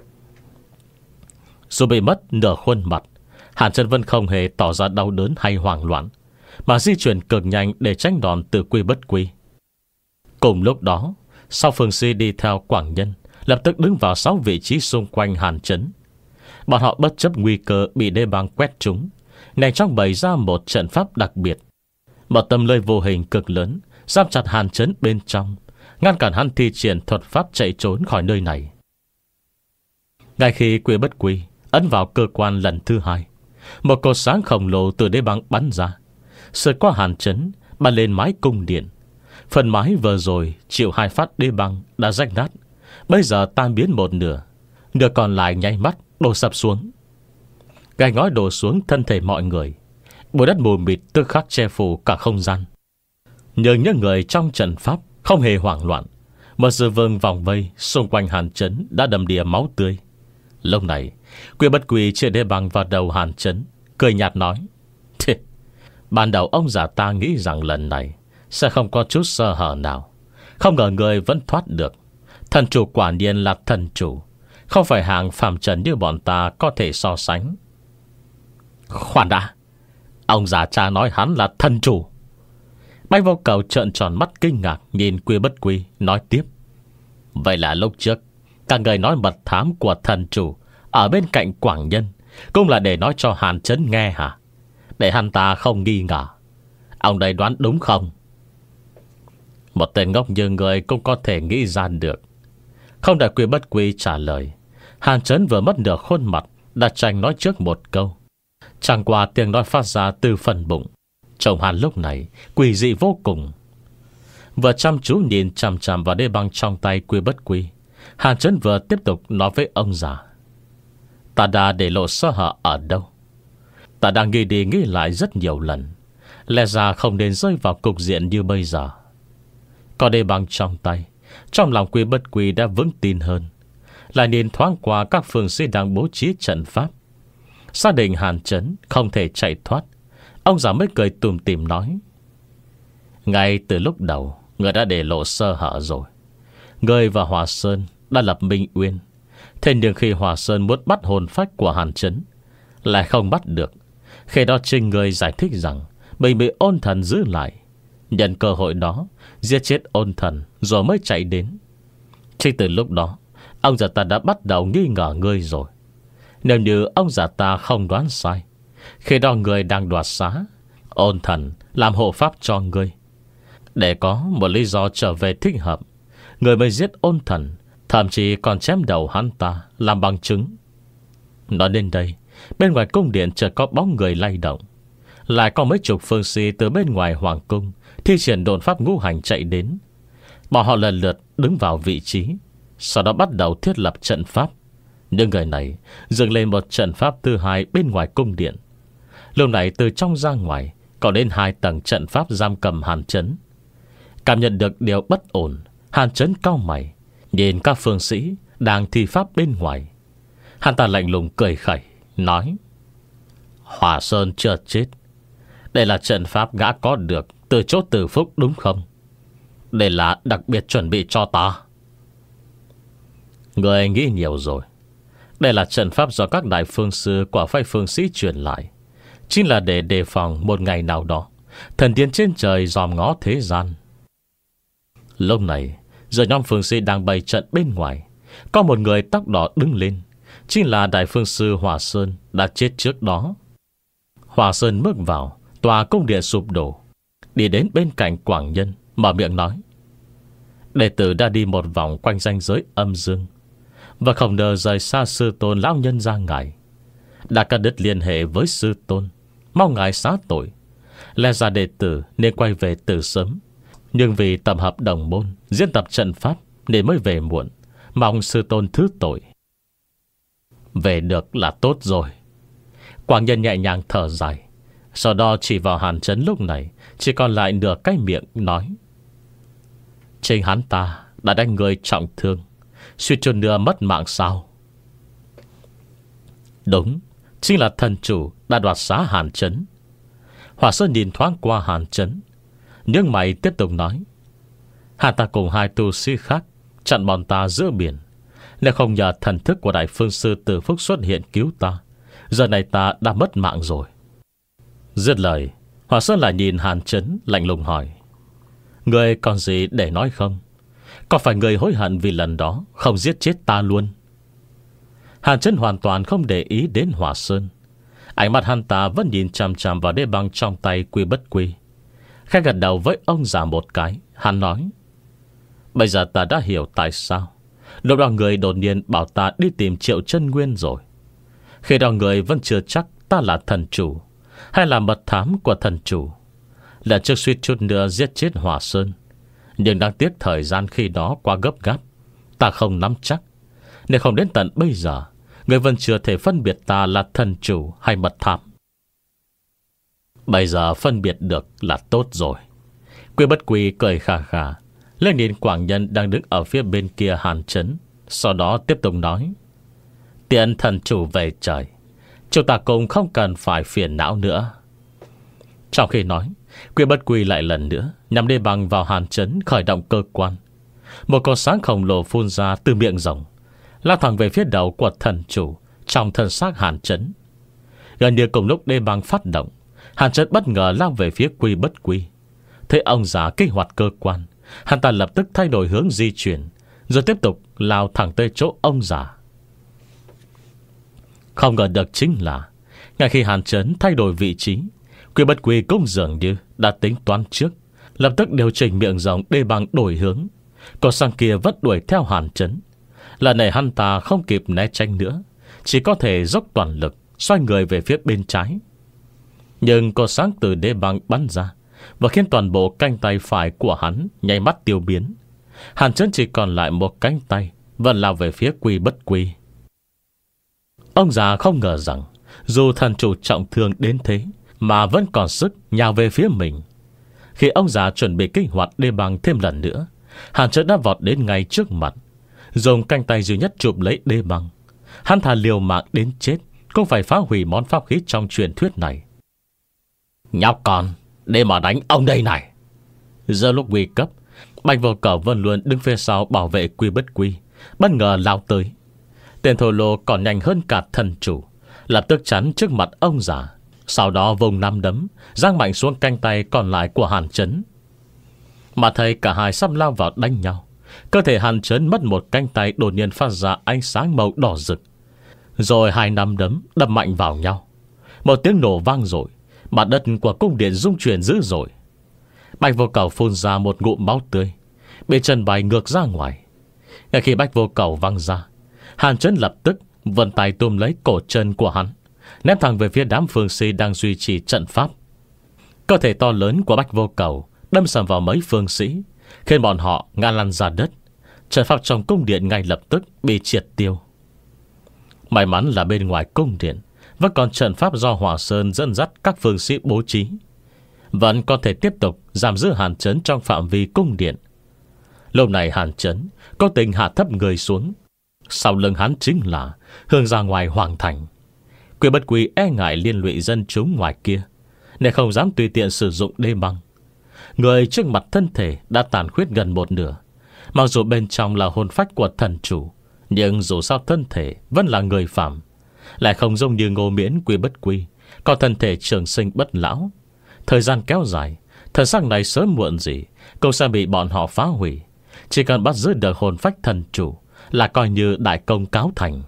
Dù bị mất nửa khuôn mặt, Hàn Chấn vẫn không hề tỏ ra đau đớn hay hoảng loạn, mà di chuyển cực nhanh để tránh đòn từ Quy Bất Quy. Cùng lúc đó, sau Phương Si đi theo Quảng Nhân lập tức đứng vào sáu vị trí xung quanh Hàn Chấn. Bọn họ bất chấp nguy cơ bị đê băng quét trúng, nhanh chóng bày ra một trận pháp đặc biệt. Một tấm lưới vô hình cực lớn giam chặt Hàn Chấn bên trong, ngăn cản hắn thi triển thuật pháp chạy trốn khỏi nơi này. Ngay khi Quy Bất Quy ấn vào cơ quan lần thứ hai, một cột sáng khổng lồ từ đế băng bắn ra, sượt qua Hàn Chấn, bắn lên mái cung điện. Phần mái vừa rồi chịu hai phát đế băng đã rách nát, bây giờ tan biến một nửa, nửa còn lại nháy mắt đổ sập xuống. Gạch ngói đổ xuống thân thể mọi người, bụi đất mù mịt tức khắc che phủ cả không gian. Nhưng những người trong trận pháp không hề hoảng loạn. Một sự vương vòng vây xung quanh Hàn Chấn đã đầm đìa máu tươi. Lúc này Quy Bất Quy chia đế băng vào đầu Hàn Chấn, cười nhạt nói: Thế, ban đầu ông già ta nghĩ rằng lần này sẽ không có chút sơ hở nào, không ngờ người vẫn thoát được. Thần chủ quả nhiên là thần chủ, không phải hàng phàm trần như bọn ta có thể so sánh. Khoan đã, ông già cha nói hắn là thần chủ? Bạch Vô Cầu trợn tròn mắt kinh ngạc nhìn Quy Bất Quy, nói tiếp: Vậy là lúc trước các người nói mật thám của thần chủ ở bên cạnh Quảng Nhân cũng là để nói cho Hàn Chấn nghe hả? Để hắn ta không nghi ngờ. Ông đây đoán đúng không? Một tên ngốc như người cũng có thể nghĩ ra được. Không đợi Quy Bất Quy trả lời, Hàn Chấn vừa mất nửa khuôn mặt đã tranh nói trước một câu. Chẳng qua tiếng nói phát ra từ phần bụng. Chồng Hàn lúc này quỷ dị vô cùng. Vừa chăm chú nhìn chằm chằm vào đế băng trong tay Quy Bất Quy, Hàn Chấn vừa tiếp tục nói với ông già: Ta đã để lộ sơ hở ở đâu? Ta đang nghĩ đi nghĩ lại rất nhiều lần, lẽ ra không nên rơi vào cục diện như bây giờ. Có đế băng trong tay, trong lòng Quy Bất Quy đã vững tin hơn. Lại nhìn thoáng qua các phương sĩ đang bố trí trận pháp, xác định Hàn Chấn không thể chạy thoát. Ông già mới cười tủm tỉm nói: Ngay từ lúc đầu người đã để lộ sơ hở rồi. Người và Hòa Sơn đã lập minh uyên. Thế nhưng khi Hòa Sơn muốn bắt hồn phách của Hàn Chấn lại không bắt được, khi đó Trinh người giải thích rằng mình bị ôn thần giữ lại, nhận cơ hội đó giết chết ôn thần rồi mới chạy đến. Chỉ từ lúc đó ông già ta đã bắt đầu nghi ngờ ngươi rồi. Nếu như ông già ta không đoán sai, khi đó người đang đoạt xá, ôn thần làm hộ pháp cho ngươi. Để có một lý do trở về thích hợp, người mới giết ôn thần, thậm chí còn chém đầu hắn ta làm bằng chứng. Nói đến đây, bên ngoài cung điện chợt có bóng người lay động. Lại có mấy chục phương sĩ từ bên ngoài hoàng cung thi triển độn pháp ngũ hành chạy đến. Bọn họ lần lượt đứng vào vị trí, sau đó bắt đầu thiết lập trận pháp. Những người này dựng lên một trận pháp thứ hai bên ngoài cung điện. Lúc này từ trong ra ngoài có đến hai tầng trận pháp giam cầm Hàn Chấn. Cảm nhận được điều bất ổn, Hàn Chấn cau mày nhìn các phương sĩ đang thi pháp bên ngoài, Hắn ta lạnh lùng cười khẩy, nói: Hỏa Sơn chưa chết. Đây là trận pháp gã có được từ chỗ Từ Phúc đúng không? Đây là đặc biệt chuẩn bị cho ta. Người nghĩ nhiều rồi. Đây là trận pháp do các đại phương sư của phái phương sĩ truyền lại, chính là để đề phòng một ngày nào đó thần tiên trên trời dòm ngó thế gian. Lúc này, giờ nhóm phương sĩ đang bày trận bên ngoài, có một người tóc đỏ đứng lên, chính là đại phương sư Hỏa Sơn đã chết trước đó. Hỏa Sơn bước vào tòa cung điện sụp đổ, đi đến bên cạnh Quảng Nhân, mở miệng nói: Đệ tử đã đi một vòng quanh ranh giới âm dương, và không ngờ rời xa sư tôn lão nhân ra ngài. Đã cắt đứt liên hệ với sư tôn, mong ngài xá tội. Lẽ ra đệ tử nên quay về từ sớm, nhưng vì tập hợp đồng môn, diễn tập trận pháp nên mới về muộn. Mong sư tôn thứ tội. Về được là tốt rồi. Quảng Nhân nhẹ nhàng thở dài, sau đó chỉ vào Hàn Chấn lúc này chỉ còn lại nửa cái miệng, nói: Chính hắn ta đã đánh người trọng thương, suýt chút nữa mất mạng sao? Đúng, chính là thần chủ đã đoạt xá Hàn Chấn. Hỏa Sơn nhìn thoáng qua Hàn Chấn, nhưng mày tiếp tục nói: Hắn ta cùng hai tu sĩ khác chặn bọn ta giữa biển. Nếu không nhờ thần thức của đại phương sư Từ Phúc xuất hiện cứu ta, giờ này ta đã mất mạng rồi. Dứt lời, Hỏa Sơn lại nhìn Hàn Chấn, lạnh lùng hỏi: Người còn gì để nói không? Có phải người hối hận vì lần đó không giết chết ta luôn? Hàn Chấn hoàn toàn không để ý đến Hỏa Sơn. Ánh mắt hắn ta vẫn nhìn chằm chằm vào đế băng trong tay Quy Bất Quy. Khẽ gật đầu với ông già một cái, hắn nói: Bây giờ ta đã hiểu tại sao lúc đó người đột nhiên bảo ta đi tìm Triệu Chân Nguyên rồi. Khi đó người vẫn chưa chắc ta là thần chủ hay là mật thám của thần chủ. Lần trước suýt chút nữa giết chết Hỏa Sơn, nhưng đáng tiếc thời gian khi đó quá gấp gáp, ta không nắm chắc. Nếu không đến tận bây giờ, người vẫn chưa thể phân biệt ta là thần chủ hay mật thám. Bây giờ phân biệt được là tốt rồi. Quy Bất Quy cười khà khà lên nhìn Quảng Nhân đang đứng ở phía bên kia Hàn Chấn, sau đó tiếp tục nói: Tiện thần chủ về trời, chúng ta cũng không cần phải phiền não nữa. Trong khi nói, Quy Bất Quy lại lần nữa nhằm đê bằng vào Hàn Chấn, khởi động cơ quan. Một con sáng khổng lồ phun ra từ miệng rồng, lao thẳng về phía đầu của thần chủ trong thân xác Hàn Chấn. Gần như cùng lúc đê bằng phát động, Hàn Chấn bất ngờ lao về phía Quy Bất Quy. Thấy ông già kích hoạt cơ quan, hắn ta lập tức thay đổi hướng di chuyển, rồi tiếp tục lao thẳng tới chỗ ông già. Không ngờ được chính là ngay khi Hàn Chấn thay đổi vị trí, Quy Bất Quy cũng dường như đã tính toán trước, lập tức điều chỉnh miệng rồng đê bằng đổi hướng. Cô sang kia vẫn đuổi theo Hàn Chấn. Lần này hắn ta không kịp né tránh nữa, chỉ có thể dốc toàn lực xoay người về phía bên trái. Nhưng cô sáng từ đê bằng bắn ra và khiến toàn bộ cánh tay phải của hắn nháy mắt tiêu biến. Hàn Chấn chỉ còn lại một cánh tay vẫn lao về phía Quy Bất Quy. Ông già không ngờ rằng dù thần chủ trọng thương đến thế mà vẫn còn sức nhào về phía mình. Khi ông già chuẩn bị kích hoạt đê băng thêm lần nữa, Hàn Chấn đã vọt đến ngay trước mặt, dùng cánh tay duy nhất chụp lấy đê băng. Hắn thà liều mạng đến chết cũng phải phá hủy món pháp khí trong truyền thuyết này. Nhóc con, để mà đánh ông đây này. Giờ lúc nguy cấp, Bạch Vô Cầu vẫn luôn đứng phía sau bảo vệ Quy Bất Quy, bất ngờ lao tới. Tên thổ lô còn nhanh hơn cả thần chủ, lập tức chắn trước mặt ông già, sau đó vùng nắm đấm giáng mạnh xuống cánh tay còn lại của Hàn Chấn. Mà thấy cả hai sắp lao vào đánh nhau, cơ thể Hàn Chấn mất một cánh tay đột nhiên phát ra ánh sáng màu đỏ rực, rồi hai nắm đấm đập mạnh vào nhau. Một tiếng nổ vang rồi, mặt đất của cung điện rung chuyển dữ dội. Bạch Vô Cầu phun ra một ngụm máu tươi, bị chân bay ngược ra ngoài. Ngay khi Bạch Vô Cầu văng ra, Hàn Chấn lập tức vươn tay túm lấy cổ chân của hắn, ném thẳng về phía đám phương sĩ đang duy trì trận pháp. Cơ thể to lớn của Bạch Vô Cầu đâm sầm vào mấy phương sĩ, khiến bọn họ ngã lăn ra đất. Trận pháp trong cung điện ngay lập tức bị triệt tiêu. May mắn là bên ngoài cung điện vẫn còn trận pháp do Hỏa Sơn dẫn dắt các phương sĩ bố trí, vẫn có thể tiếp tục giam giữ Hàn Chấn trong phạm vi cung điện. Lúc này Hàn Chấn cố tình hạ thấp người xuống, sau lưng hắn chính là hướng ra ngoài hoàng thành. Quy Bất Quy e ngại liên lụy dân chúng ngoài kia, nên không dám tùy tiện sử dụng đê băng. Người trước mặt thân thể đã tàn khuyết gần một nửa. Mặc dù bên trong là hồn phách của thần chủ, nhưng dù sao thân thể vẫn là người phàm, lại không giống như Ngô Miễn Quy Bất Quy có thân thể trường sinh bất lão. Thời gian kéo dài, thần sắc này sớm muộn gì cũng sẽ bị bọn họ phá hủy. Chỉ cần bắt giữ được hồn phách thần chủ là coi như đại công cáo thành.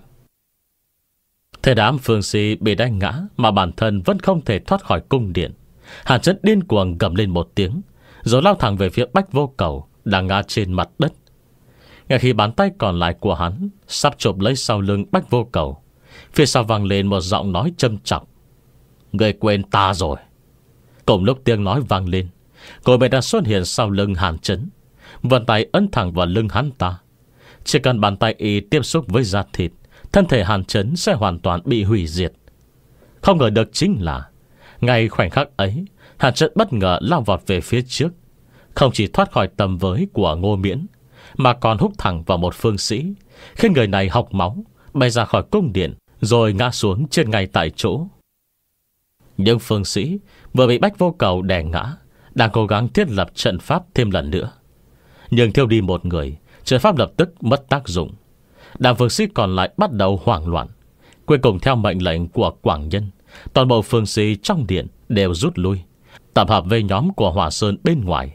Thế đám phương sĩ bị đánh ngã mà bản thân vẫn không thể thoát khỏi cung điện. Hàn Chấn điên cuồng gầm lên một tiếng, rồi lao thẳng về phía Bách Vô Cầu đang ngã trên mặt đất. Ngay khi bàn tay còn lại của hắn sắp chộp lấy sau lưng Bách Vô Cầu, phía sau vang lên một giọng nói châm chọc: "Người quên ta rồi." Cùng lúc tiếng nói vang lên, cô bé đã xuất hiện sau lưng Hàn Chấn, vươn tay ấn thẳng vào lưng hắn ta. Chỉ cần bàn tay y tiếp xúc với da thịt, thân thể Hàn Chấn sẽ hoàn toàn bị hủy diệt. Không ngờ được chính là ngay khoảnh khắc ấy, Hàn Chấn bất ngờ lao vọt về phía trước, không chỉ thoát khỏi tầm với của Ngô Miễn, mà còn húc thẳng vào một phương sĩ, khiến người này hộc máu, bay ra khỏi cung điện, rồi ngã xuống trên ngay tại chỗ. Nhưng phương sĩ vừa bị Bách Vô Cầu đè ngã, đang cố gắng thiết lập trận pháp thêm lần nữa. Nhưng thiếu đi một người, trận pháp lập tức mất tác dụng. Đám phương sĩ còn lại bắt đầu hoảng loạn. Cuối cùng theo mệnh lệnh của Quảng Nhân, toàn bộ phương sĩ trong điện đều rút lui, tập hợp với nhóm của Hỏa Sơn bên ngoài.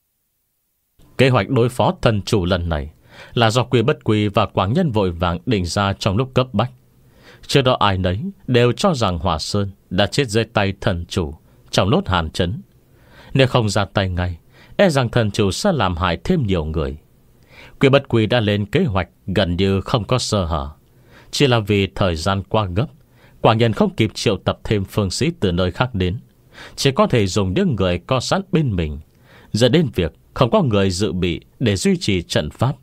Kế hoạch đối phó thần chủ lần này là do Quy Bất Quy và Quảng Nhân vội vàng định ra trong lúc cấp bách. Trước đó ai nấy đều cho rằng Hỏa Sơn đã chết dưới tay thần chủ trong lốt Hàn Chấn. Nếu không ra tay ngay, e rằng thần chủ sẽ làm hại thêm nhiều người. Quy Bất Quy đã lên kế hoạch gần như không có sơ hở. Chỉ là vì thời gian qua gấp, Quảng Nhân không kịp triệu tập thêm phương sĩ từ nơi khác đến, chỉ có thể dùng những người có sẵn bên mình, dẫn đến việc không có người dự bị để duy trì trận pháp.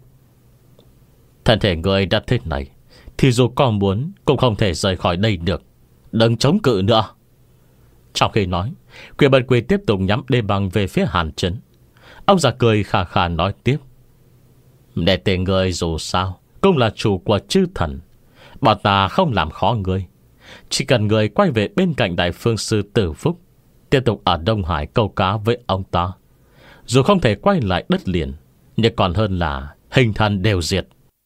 Thân thể người đã thế này thì dù có muốn cũng không thể rời khỏi đây được. Đừng chống cự nữa. Trong khi nói, Quy Bất Quy tiếp tục nhắm đê băng về phía Hàn Chấn. Ông già cười khà khà nói tiếp: "Để tiền người dù sao cũng là chủ của chư thần, bọn ta không làm khó người. Chỉ cần người quay về bên cạnh Đại Phương Sư Tử Phúc, tiếp tục ở Đông Hải câu cá với ông ta. Dù không thể quay lại đất liền, nhưng còn hơn là hình thần đều diệt."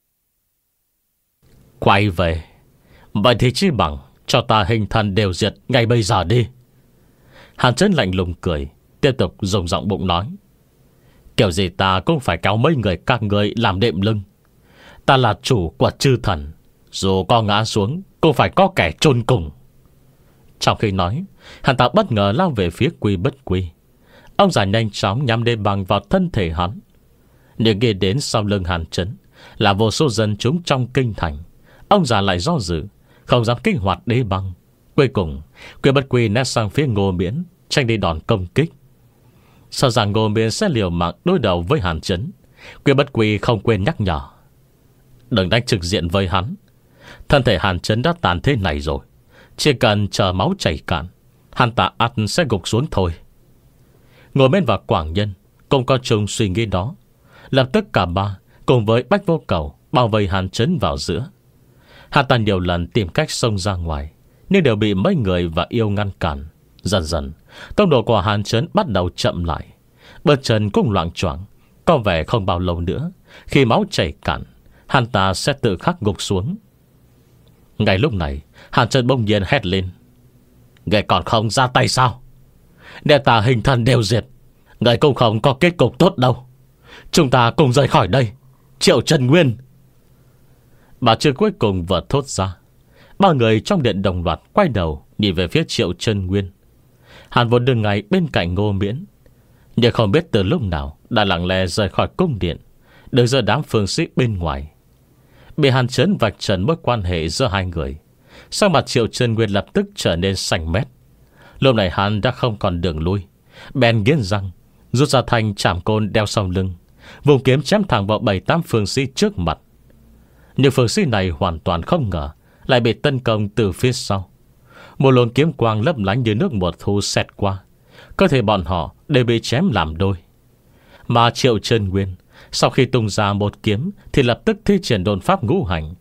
"Quay về? Vậy thì chỉ bằng cho ta hình thần đều diệt ngay bây giờ đi." Hàn Chấn lạnh lùng cười, tiếp tục dùng giọng bụng nói: "Kiểu gì ta cũng phải kéo mấy người các người làm đệm lưng. Ta là chủ của chư thần, dù có ngã xuống cũng phải có kẻ chôn cùng." Trong khi nói, hắn ta bất ngờ lao về phía Quy Bất Quy. Ông già nhanh chóng nhắm đê băng vào thân thể hắn. Nhưng nghe đến sau lưng Hàn Chấn là vô số dân chúng trong kinh thành, ông già lại do dự, không dám kích hoạt đê băng. Cuối cùng Quy Bất Quy nét sang phía Ngô Miễn, tranh đi đòn công kích. Sợ rằng Ngô Miễn sẽ liều mạng đối đầu với Hàn Chấn, Quy Bất Quy không quên nhắc nhở: "Đừng đánh trực diện với hắn. Thân thể Hàn Chấn đã tàn thế này rồi, chỉ cần chờ máu chảy cạn, hắn ta ắt sẽ gục xuống thôi." Ngồi bên và Quảng Nhân cũng có chung suy nghĩ đó. Lập tức cả ba cùng với Bách Vô Cầu bao vây Hàn Chấn vào giữa. Hắn ta nhiều lần tìm cách xông ra ngoài, nhưng đều bị mấy người và yêu ngăn cản. Dần dần tốc độ của Hàn Chấn bắt đầu chậm lại, bước chân cũng loạng choạng. Có vẻ không bao lâu nữa, khi máu chảy cạn, hắn ta sẽ tự khắc gục xuống. Ngay lúc này, Hàn Chấn bỗng nhiên hét lên: "Người còn không ra tay sao? Để ta hình thần đều diệt, người cũng không có kết cục tốt đâu. Chúng ta cùng rời khỏi đây. Triệu Trần Nguyên." Bà chữ cuối cùng vừa thốt ra, ba người trong điện đồng loạt quay đầu nhìn về phía Triệu Trần Nguyên. Hàn vốn đứng ngay bên cạnh Ngô Miễn, nhưng không biết từ lúc nào đã lặng lẽ rời khỏi cung điện, đứng giữa đám phương sĩ bên ngoài. Bị Hàn Chấn vạch trần mối quan hệ giữa hai người, sắc mặt Triệu Trần Nguyên lập tức trở nên xanh mét. Lúc này hắn đã không còn đường lui, bèn nghiến răng rút ra thanh trảm côn đeo sau lưng, vùng kiếm chém thẳng vào bảy tám phương sĩ trước mặt. Nhưng phương sĩ này hoàn toàn không ngờ lại bị tấn công từ phía sau. Một luồng kiếm quang lấp lánh như nước mùa thu xẹt qua, cơ thể bọn họ đều bị chém làm đôi. Mà Triệu Trần Nguyên sau khi tung ra một kiếm thì lập tức thi triển độn pháp ngũ hành,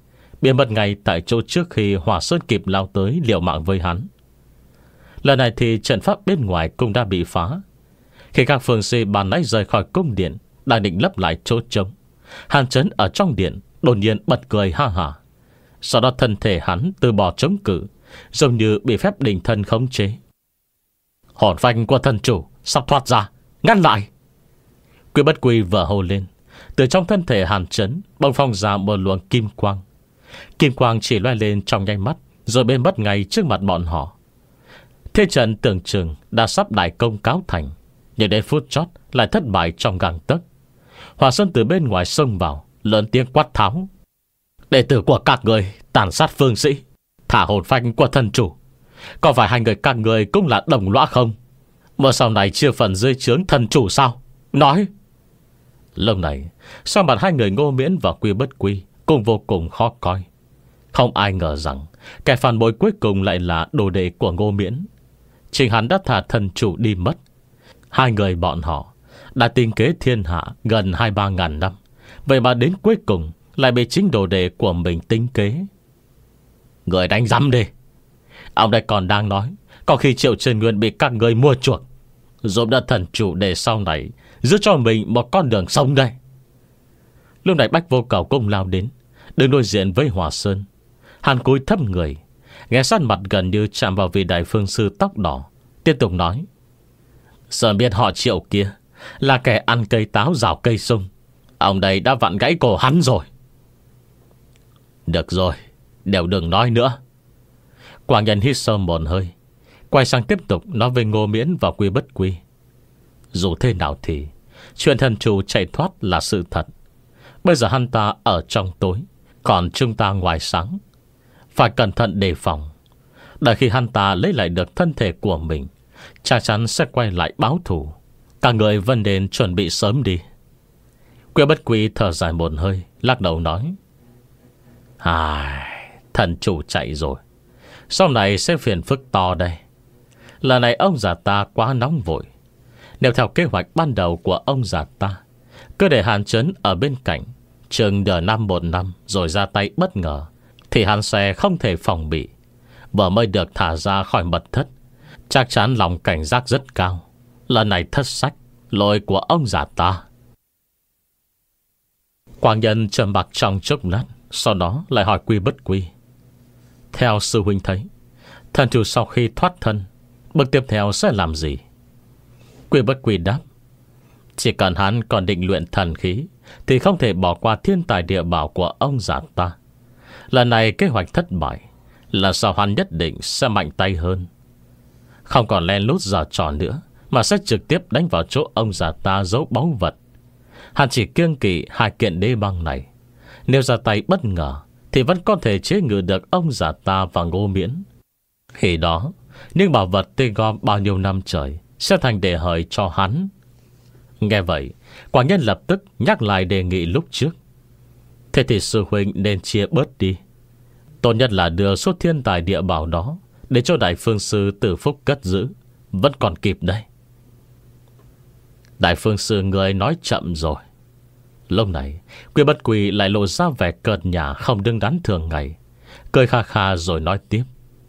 biến mất ngay tại chỗ trước khi Hỏa Sơn kịp lao tới liều mạng với hắn. Lần này thì trận pháp bên ngoài cũng đã bị phá. Khi các phương sĩ ban nãy rời khỏi cung điện, đang định lấp lại chỗ trống, Hàn Chấn ở trong điện đột nhiên bật cười ha hả. Sau đó thân thể hắn từ bỏ chống cự, giống như bị phép định thân khống chế. Hồn phách của thần chủ sắp thoát ra, ngăn lại. Quy Bất Quy vừa hô lên, từ trong thân thể Hàn Chấn bỗng phong ra một luồng kim quang. Kim quang chỉ loe lên trong nháy mắt, rồi biến mất ngay trước mặt bọn họ. Thế trận tưởng chừng đã sắp đại công cáo thành, nhưng đến phút chót lại thất bại trong gang tấc. Hỏa Sơn từ bên ngoài xông vào, lớn tiếng quát tháo: đệ tử của các người tàn sát phương sĩ, thả hồn phách của thần chủ. Có phải hai người các người cũng là đồng lõa không? Mà sau này chia phần dưới trướng thần chủ sao? Nói. Lúc này sau mặt hai người Ngô Miễn và Quy Bất Quy cũng vô cùng khó coi. Không ai ngờ rằng kẻ phản bội cuối cùng lại là đồ đệ của Ngô Miễn. Chính hắn đã thả thần chủ đi mất. Hai người bọn họ đã tính kế thiên hạ gần hai ba ngàn năm, vậy mà đến cuối cùng lại bị chính đồ đệ của mình tính kế. Người đánh rắm đi. Ông đây còn đang nói có khi Triệu Trần Nguyên bị các người mua chuộc, giúp đỡ thần chủ để sau này giữ cho mình một con đường sống đây. Lúc này Bách Vô Cầu cũng lao đến, đứng đối diện với Hỏa Sơn. Hàn cúi thấp người, nghe sát mặt gần như chạm vào vị đại phương sư tóc đỏ, tiếp tục nói: sợ biết họ Triệu kia là kẻ ăn cây táo rào cây sung, ông đây đã vặn gãy cổ hắn rồi. Được rồi, đều đừng nói nữa. Quảng Nhân hít sâu một hơi, quay sang tiếp tục nói với Ngô Miễn và Quy Bất Quy: dù thế nào thì chuyện thần chủ chạy thoát là sự thật. Bây giờ hắn ta ở trong tối, còn chúng ta ngoài sáng. Phải cẩn thận đề phòng. Đợi khi hắn ta lấy lại được thân thể của mình, chắc chắn sẽ quay lại báo thù. Cả người vẫn nên chuẩn bị sớm đi. Quy Bất Quy thở dài một hơi, lắc đầu nói: ai, thần chủ chạy rồi, sau này sẽ phiền phức to đây. Lần này ông già ta quá nóng vội. Nếu theo kế hoạch ban đầu của ông già ta, cứ để Hàn Chấn ở bên cạnh chừng nửa năm một năm rồi ra tay bất ngờ, thì hắn sẽ không thể phòng bị. Vừa mới được thả ra khỏi mật thất, chắc chắn lòng cảnh giác rất cao. Lần này thất sách, lỗi của ông già ta. Quang Nhân trầm mặc trong chốc lát, sau đó lại hỏi Quy Bất Quy: theo sư huynh thấy, thần chủ sau khi thoát thân, bước tiếp theo sẽ làm gì? Quy Bất Quy đáp: chỉ cần hắn còn định luyện thần khí thì không thể bỏ qua thiên tài địa bảo của ông già ta. Lần này kế hoạch thất bại, là sao hắn nhất định sẽ mạnh tay hơn. Không còn len lút giở trò nữa, mà sẽ trực tiếp đánh vào chỗ ông già ta giấu báu vật. Hắn chỉ kiêng kỵ hai kiện đế băng này. Nếu ra tay bất ngờ thì vẫn có thể chế ngự được ông già ta và Ngô Miễn. Khi đó những bảo vật tê gom bao nhiêu năm trời sẽ thành đề hời cho hắn. Nghe vậy, Quảng Nhân lập tức nhắc lại đề nghị lúc trước: thế thì sư huynh nên chia bớt đi. Tốt nhất là đưa số thiên tài địa bảo đó để cho đại phương sư Tử Phúc cất giữ, vẫn còn kịp đây. Đại phương sư người nói chậm rồi. Lúc này Quy Bất Quy lại lộ ra vẻ cợt nhả không đứng đắn thường ngày, cười kha kha rồi nói tiếp: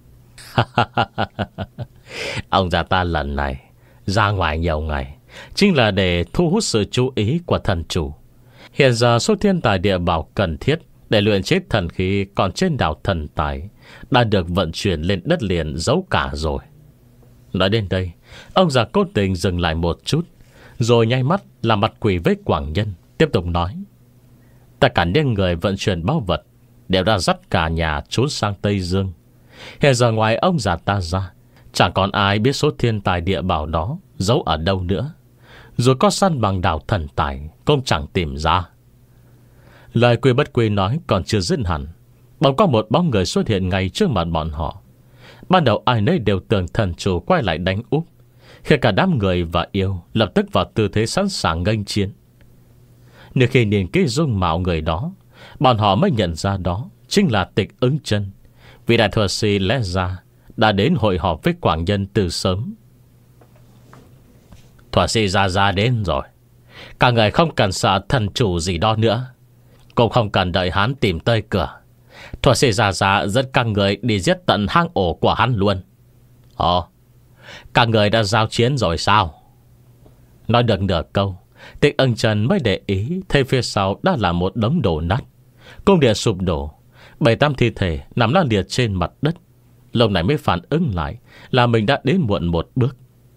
ông già ta lần này ra ngoài nhiều ngày chính là để thu hút sự chú ý của thần chủ. Hiện giờ số thiên tài địa bảo cần thiết để luyện chế thần khí còn trên đảo Thần Tài đã được vận chuyển lên đất liền giấu cả rồi. Nói đến đây, ông già cố tình dừng lại một chút, rồi nháy mắt làm mặt quỷ với Quảng Nhân, tiếp tục nói: tất cả những người vận chuyển báu vật đều đã dắt cả nhà trốn sang Tây Dương. Hiện giờ ngoài ông già ta ra, chẳng còn ai biết số thiên tài địa bảo đó giấu ở đâu nữa. Rồi có săn bằng đảo Thần Tài cũng chẳng tìm ra. Lời Quy Bất Quy nói còn chưa dứt hẳn, bỗng có một bóng người xuất hiện ngay trước mặt bọn họ. Ban đầu ai nấy đều tưởng thần chủ quay lại đánh úp, khi cả đám người và yêu lập tức vào tư thế sẵn sàng nghênh chiến. Nhưng khi nhìn cái dung mạo người đó, bọn họ mới nhận ra đó chính là Tịch Ứng Chân, vị đại thuật sĩ lẽ ra đã đến hội họp với Quảng Nhân từ sớm. Thuật sĩ Gia Gia đến rồi, cả người không cần sợ thần chủ gì đó nữa, cũng không cần đợi hắn tìm tới cửa. Thuật sĩ già già dẫn các người đi giết tận hang ổ của hắn luôn. Ồ, các người đã giao chiến rồi sao? Nói được nửa câu, Tịch Ưng Chân mới để ý thấy phía sau đã là một đống đổ nát. Cung điện sụp đổ, bảy tám thi thể nằm la liệt trên mặt đất. Lúc này mới phản ứng lại là mình đã đến muộn một bước.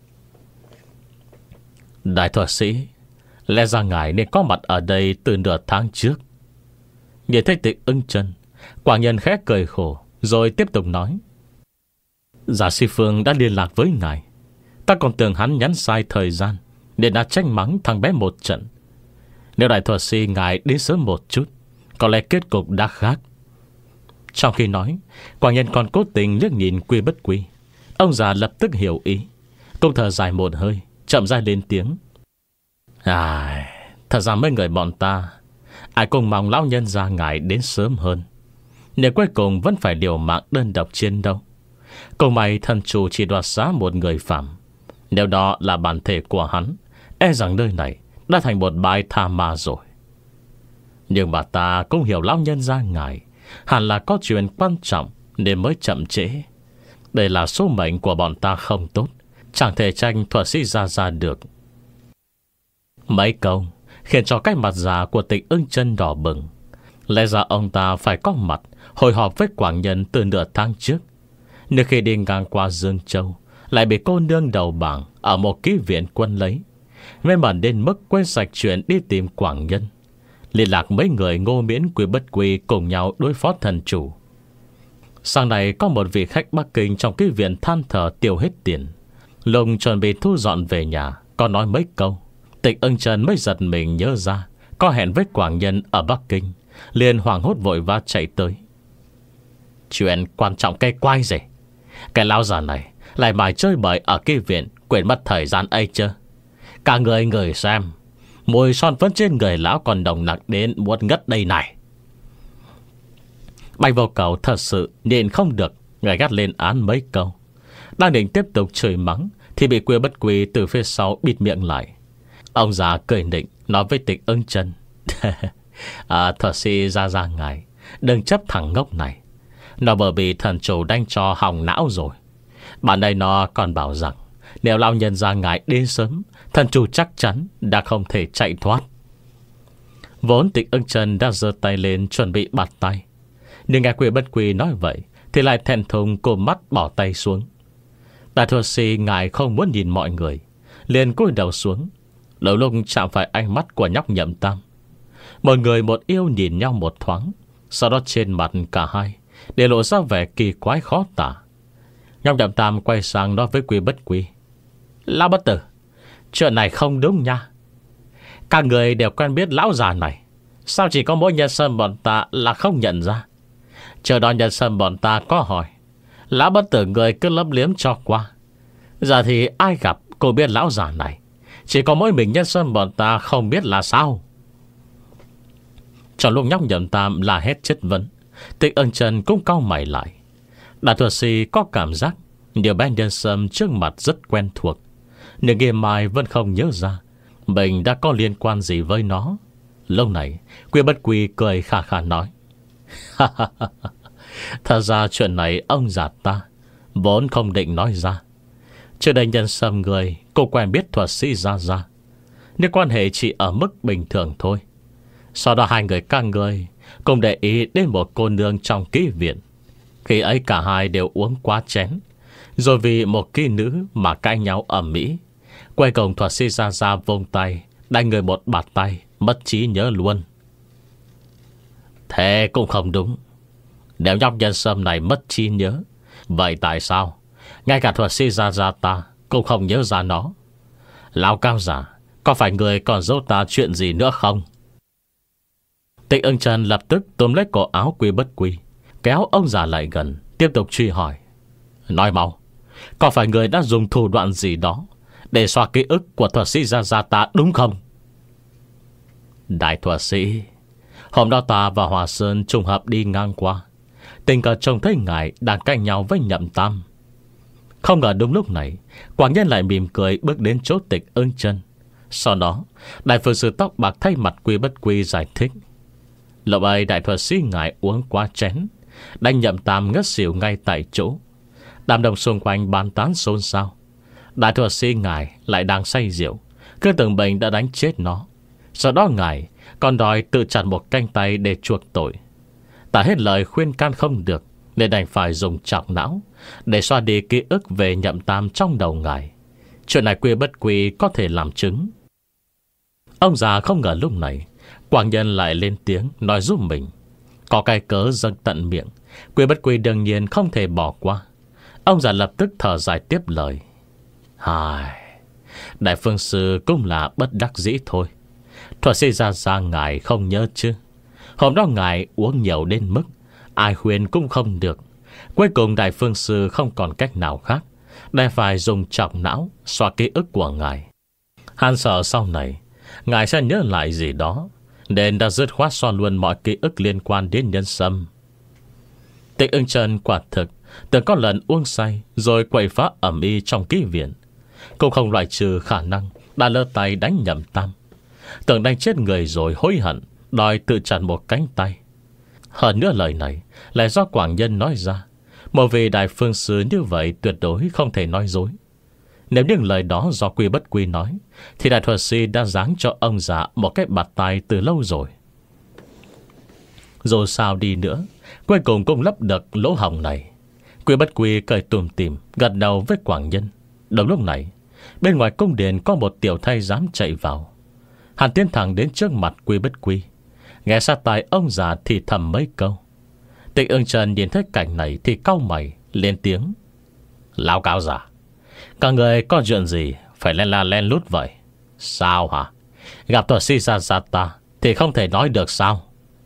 Đại thuật sĩ, lẽ ra ngài nên có mặt ở đây từ nửa tháng trước. Nhìn thấy Tịch Ưng Chân, Quảng Nhân khẽ cười khổ, rồi tiếp tục nói: Giả Si Phương đã liên lạc với ngài. Ta còn tưởng hắn nhắn sai thời gian nên đã tranh mắng thằng bé một trận. Nếu đại thuật sĩ ngài đến sớm một chút, có lẽ kết cục đã khác. Trong khi nói, Quảng Nhân còn cố tình liếc nhìn Quy Bất Quy. Ông già lập tức hiểu ý, cũng thở dài một hơi, chậm rãi lên tiếng: À, thật ra mấy người bọn ta ai cũng mong lão nhân gia ngài đến sớm hơn, nhưng cuối cùng vẫn phải liều mạng đơn độc chiến đấu. Cùng may thần chủ chỉ đoạt xá một người phạm. Nếu đó là bản thể của hắn, e rằng nơi này đã thành một bãi tha ma rồi. Nhưng mà ta cũng hiểu lão nhân gia ngài hẳn là có chuyện quan trọng nên mới chậm trễ. Đây là số mệnh của bọn ta không tốt, chẳng thể tranh thuật sĩ ra ra được. Mấy câu khiến cho cái mặt già của Tịch Ưng Chân đỏ bừng. Lẽ ra ông ta phải có mặt hồi họp với Quảng Nhân từ nửa tháng trước. Nếu khi đi ngang qua Dương Châu lại bị cô nương đầu bảng ở một ký viện quân lấy, may mà đến mức quên sạch chuyện đi tìm Quảng Nhân, liên lạc mấy người Ngô Miễn Quy Bất Quy cùng nhau đối phó thần chủ. Sáng nay có một vị khách Bắc Kinh trong ký viện than thở tiêu hết tiền. Lùng chuẩn bị thu dọn về nhà, có nói mấy câu, Tịch Ưng Chân mới giật mình nhớ ra có hẹn với Quảng Nhân ở Bắc Kinh, liền hoảng hốt vội vã chạy tới. Chuyện quan trọng cây quay gì? Cái lão già này lại mải chơi bời ở ký viện, quên mất thời gian ấy chưa? Cả người người xem, mùi son phấn trên người lão còn nồng nặc đến muốn ngất đây này. Bạch Vô Cầu thật sự nhịn không được, người gắt lên án mấy câu. Đang định tiếp tục chửi mắng thì bị Quy Bất Quy từ phía sau bịt miệng lại. Ông già cười nịnh nói với Tịch Ưng Chân: à, thuật sĩ ra ra ngài đừng chấp thằng ngốc này. Nó bởi vì thần chủ đánh cho hỏng não rồi. Bạn đây nó còn bảo rằng nếu lão nhân ra ngài đến sớm, thần chủ chắc chắn đã không thể chạy thoát. Vốn Tịch Ưng Chân đã giơ tay lên chuẩn bị bạt tay, nhưng nghe Quy Bất Quy nói vậy thì lại thẹn thùng cụp mắt bỏ tay xuống. Đại thuật sĩ ngài không muốn nhìn mọi người, liền cúi đầu xuống. Lâu lúc chạm phải ánh mắt của nhóc Nhậm Tam. Một người một yêu nhìn nhau một thoáng, sau đó trên mặt cả hai để lộ ra vẻ kỳ quái khó tả. Nhóc Nhậm Tam quay sang nói với Quy Bất Quy: Lão bất tử, chuyện này không đúng nha. Các người đều quen biết lão già này, sao chỉ có mỗi nhân sâm bọn ta là không nhận ra? Chờ đó nhân sâm bọn ta có hỏi, lão bất tử người cứ lấp liếm cho qua. Giờ thì ai gặp cũng biết lão già này, chỉ có mỗi mình nhân sâm bọn ta không biết là sao. Trong lúc nhóc Nhậm Tam là hết chất vấn, Tịch Ưng Chân cũng cau mày lại. Đại thuật sĩ có cảm giác điều bé nhân sâm trước mặt rất quen thuộc, nhưng game mai vẫn không nhớ ra mình đã có liên quan gì với nó. Lâu này Quy Bất Quy cười khà khà nói: Thật ra chuyện này ông già ta vốn không định nói ra. Trước đây nhân sâm người cô quen biết thuật sĩ ra ra, nhưng quan hệ chỉ ở mức bình thường thôi. Sau đó hai người các người cùng để ý đến một cô nương trong ký viện. Khi ấy cả hai đều uống quá chén, rồi vì một ký nữ mà cãi nhau ầm ĩ. Quay cùng thuật sĩ ra ra vung tay đánh người một bạt tay, mất trí nhớ luôn. Thế cũng không đúng. Nếu nhóc nhân sâm này mất trí nhớ, vậy tại sao ngay cả thuật sĩ ra ra ta cũng không nhớ ra nó? Lão cao giả, có phải người còn giấu ta chuyện gì nữa không? Tịch Ưng Chân lập tức túm lấy cổ áo Quy Bất Quy, kéo ông già lại gần, tiếp tục truy hỏi: Nói mau, có phải người đã dùng thủ đoạn gì đó để xóa ký ức của thuật sĩ Gia Gia ta đúng không? Đại thuật sĩ, hôm đó ta và Hòa Sơn trùng hợp đi ngang qua, tình cờ trông thấy ngài đang cãi nhau với Nhậm Tam. Không ngờ đúng lúc này Quảng Nhân lại mỉm cười bước đến chỗ Tịch Ưng Chân. Sau đó đại phật sư tóc bạc thay mặt Quy Bất Quy giải thích: Lúc ấy đại thuật sĩ ngài uống quá chén, Đánh Nhậm Tam ngất xỉu ngay tại chỗ. Đám đông xung quanh bàn tán xôn xao. Đại thuật sĩ ngài lại đang say rượu, cứ tưởng bệnh đã đánh chết nó. Sau đó ngài còn đòi tự chặt một cánh tay để chuộc tội. Ta hết lời khuyên can không được, nên đành phải dùng chọc não để xoa đi ký ức về Nhậm Tam trong đầu ngài. Chuyện này Quy Bất Quy có thể làm chứng. Ông già không ngờ lúc này Quảng Nhân lại lên tiếng nói giúp mình. Có cái cớ dâng tận miệng, Quy Bất Quy đương nhiên không thể bỏ qua. Ông già lập tức thở dài tiếp lời. Hài, Đại Phương Sư cũng là bất đắc dĩ thôi. Thuật sĩ Gia Gia ngài không nhớ chứ? Hôm đó ngài uống nhiều đến mức ai khuyên cũng không được. Cuối cùng Đại Phương Sư không còn cách nào khác, đành phải dùng chọc não xóa ký ức của ngài. Hắn sợ sau này ngài sẽ nhớ lại gì đó, nên đã dứt khoát xóa luôn mọi ký ức liên quan đến Nhân Sâm. Tịch Ưng Trần quả thực từng có lần uống say rồi quậy phá ầm ĩ trong ký viện, cũng không loại trừ khả năng đã lơ tay đánh Nhậm Tam. Tưởng đánh chết người rồi hối hận, đòi tự chặt một cánh tay. Hơn nữa lời này là do Quảng Nhân nói ra. Một vị Đại Phương Sư như vậy tuyệt đối không thể nói dối. Nếu những lời đó do Quy Bất Quy nói, thì Đại Thuật Sĩ đã giáng cho ông già một cái bạt tai từ lâu rồi. Dù sao đi nữa, cuối cùng cũng lấp được lỗ hổng này. Quy Bất Quy cười tùm tìm gật đầu với Quảng Nhân. Đúng lúc này, bên ngoài cung điện có một tiểu thái giám chạy vào. Hắn tiến thẳng đến trước mặt Quy Bất Quy, nghe sát tai ông già thì thầm mấy câu. Tịch Ưng Trần nhìn thấy cảnh này thì cau mày lên tiếng. Lão cáo già, các người có chuyện gì phải len la len lút vậy? Sao hả? Gặp thuật sĩ Gia Gia ta thì không thể nói được sao?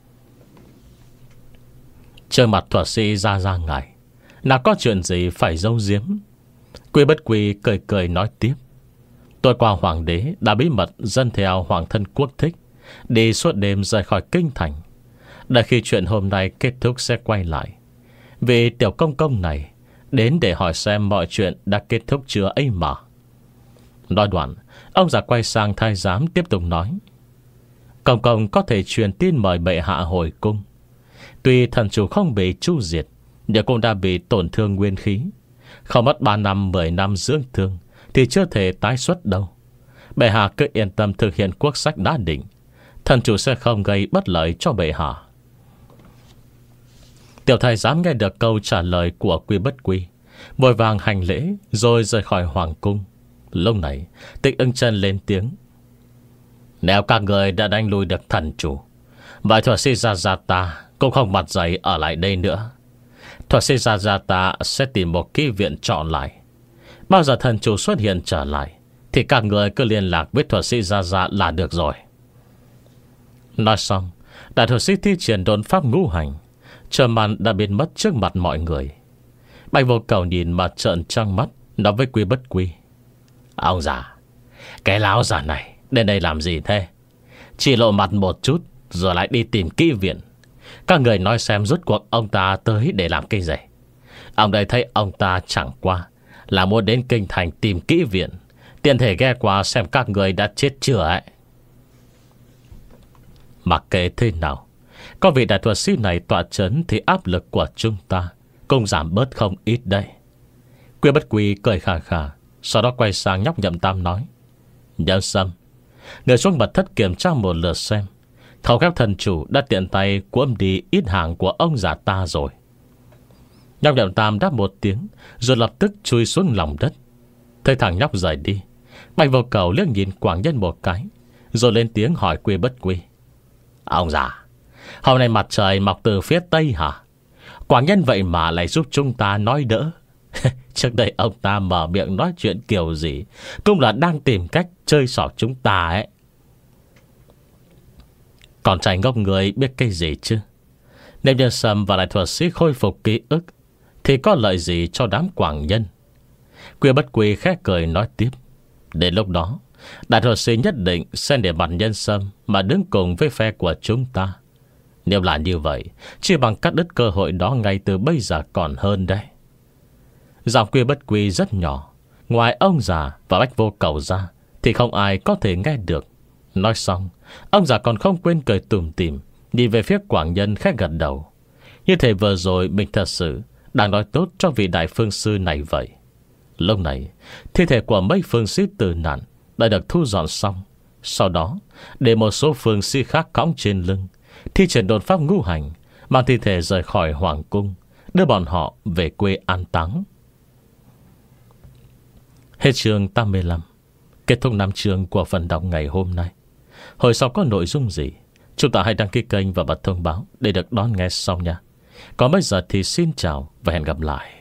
Trên mặt thuật sĩ Gia Gia ngài, nào có chuyện gì phải giấu giếm? Quy Bất Quy cười cười nói tiếp. Tôi qua hoàng đế đã bí mật dân theo hoàng thân Quốc Thích, đi suốt đêm rời khỏi kinh thành. Đợi khi chuyện hôm nay kết thúc sẽ quay lại. Vì tiểu công công này đến để hỏi xem mọi chuyện đã kết thúc chưa ấy mà. Nói đoạn, ông già quay sang thái giám tiếp tục nói. Công công có thể truyền tin mời bệ hạ hồi cung. Tuy thần chủ không bị tru diệt, nhưng cũng đã bị tổn thương nguyên khí. Không mất ba năm mười năm dưỡng thương thì chưa thể tái xuất đâu. Bệ hạ cứ yên tâm thực hiện quốc sách đã định. Thần chủ sẽ không gây bất lợi cho bệ hạ. Tiểu thái giám nghe được câu trả lời của Quy Bất Quy, vội vàng hành lễ rồi rời khỏi hoàng cung. Lúc này Tịch Ưng Trần lên tiếng. Nếu các người đã đánh lui được thần chủ, vậy thuật sĩ Gia Gia ta cũng không mặt dày ở lại đây nữa. Thuật sĩ Gia Gia ta sẽ tìm một ký viện chọn lại. Bao giờ thần chủ xuất hiện trở lại thì các người cứ liên lạc với thuật sĩ Gia Gia là được rồi. Nói xong, đại thuật sĩ thi triển độn pháp ngũ hành, chờ màn đã biến mất trước mặt mọi người. Bạch Vô Cầu nhìn mà trợn trăng mắt, nói với Quy Bất Quy. Ông già, cái lão già này đến đây làm gì thế? Chỉ lộ mặt một chút rồi lại đi tìm kỹ viện. Các người nói xem rốt cuộc ông ta tới để làm cái gì? Ông đây thấy ông ta chẳng qua là muốn đến kinh thành tìm kỹ viện, tiện thể ghé qua xem các người đã chết chưa ấy. Mặc kệ thế nào, có vị đại thuật sĩ này tọa chấn thì áp lực của chúng ta cũng giảm bớt không ít đây. Quy Bất Quy cười khà khà, sau đó quay sang nhóc Nhậm Tam nói. Nhân Sâm, người xuống mật thất kiểm tra một lượt xem khẩu phép thần chủ đã tiện tay cuỗm đi ít hàng của ông già ta rồi. Nhóc Nhậm Tam đáp một tiếng rồi lập tức chui xuống lòng đất. Thấy thằng nhóc rời đi, Bạch Vô Cầu liếc nhìn Quảng Nhân một cái, rồi lên tiếng hỏi Quy Bất Quy. Ông già, hôm nay mặt trời mọc từ phía tây hả? Quảng Nhân vậy mà lại giúp chúng ta nói đỡ. Trước đây ông ta mở miệng nói chuyện kiểu gì cũng là đang tìm cách chơi xỏ chúng ta ấy. Còn trai ngốc người biết cái gì chứ? Nếu Nhân Sâm và lại thuật sĩ khôi phục ký ức thì có lợi gì cho đám Quảng Nhân? Quy Bất Quy khẽ cười nói tiếp. Đến lúc đó, đại thuật sĩ nhất định sẽ để mặt Nhân Sâm mà đứng cùng với phe của chúng ta. Nếu là như vậy, chỉ bằng cắt đứt cơ hội đó ngay từ bây giờ còn hơn đấy. Giọng Quy Bất Quy rất nhỏ, ngoài ông già và Bạch Vô Cầu ra thì không ai có thể nghe được. Nói xong, ông già còn không quên cười tủm tỉm, nhìn về phía Quảng Nhân khẽ gật đầu. Như thể vừa rồi mình thật sự đang nói tốt cho vị đại phương sư này vậy. Lúc này thi thể của mấy phương sĩ tử nạn đã được thu dọn xong. Sau đó để một số phương sĩ khác cõng trên lưng, thi triển đột pháp ngũ hành, mang thi thể rời khỏi hoàng cung, đưa bọn họ về quê an táng. Hết chương tám mươi lăm. Kết thúc năm chương của phần đọc ngày hôm nay. Hồi sau có nội dung gì, chúng ta hãy đăng ký kênh và bật thông báo để được đón nghe sau nha. Còn bây giờ thì xin chào và hẹn gặp lại.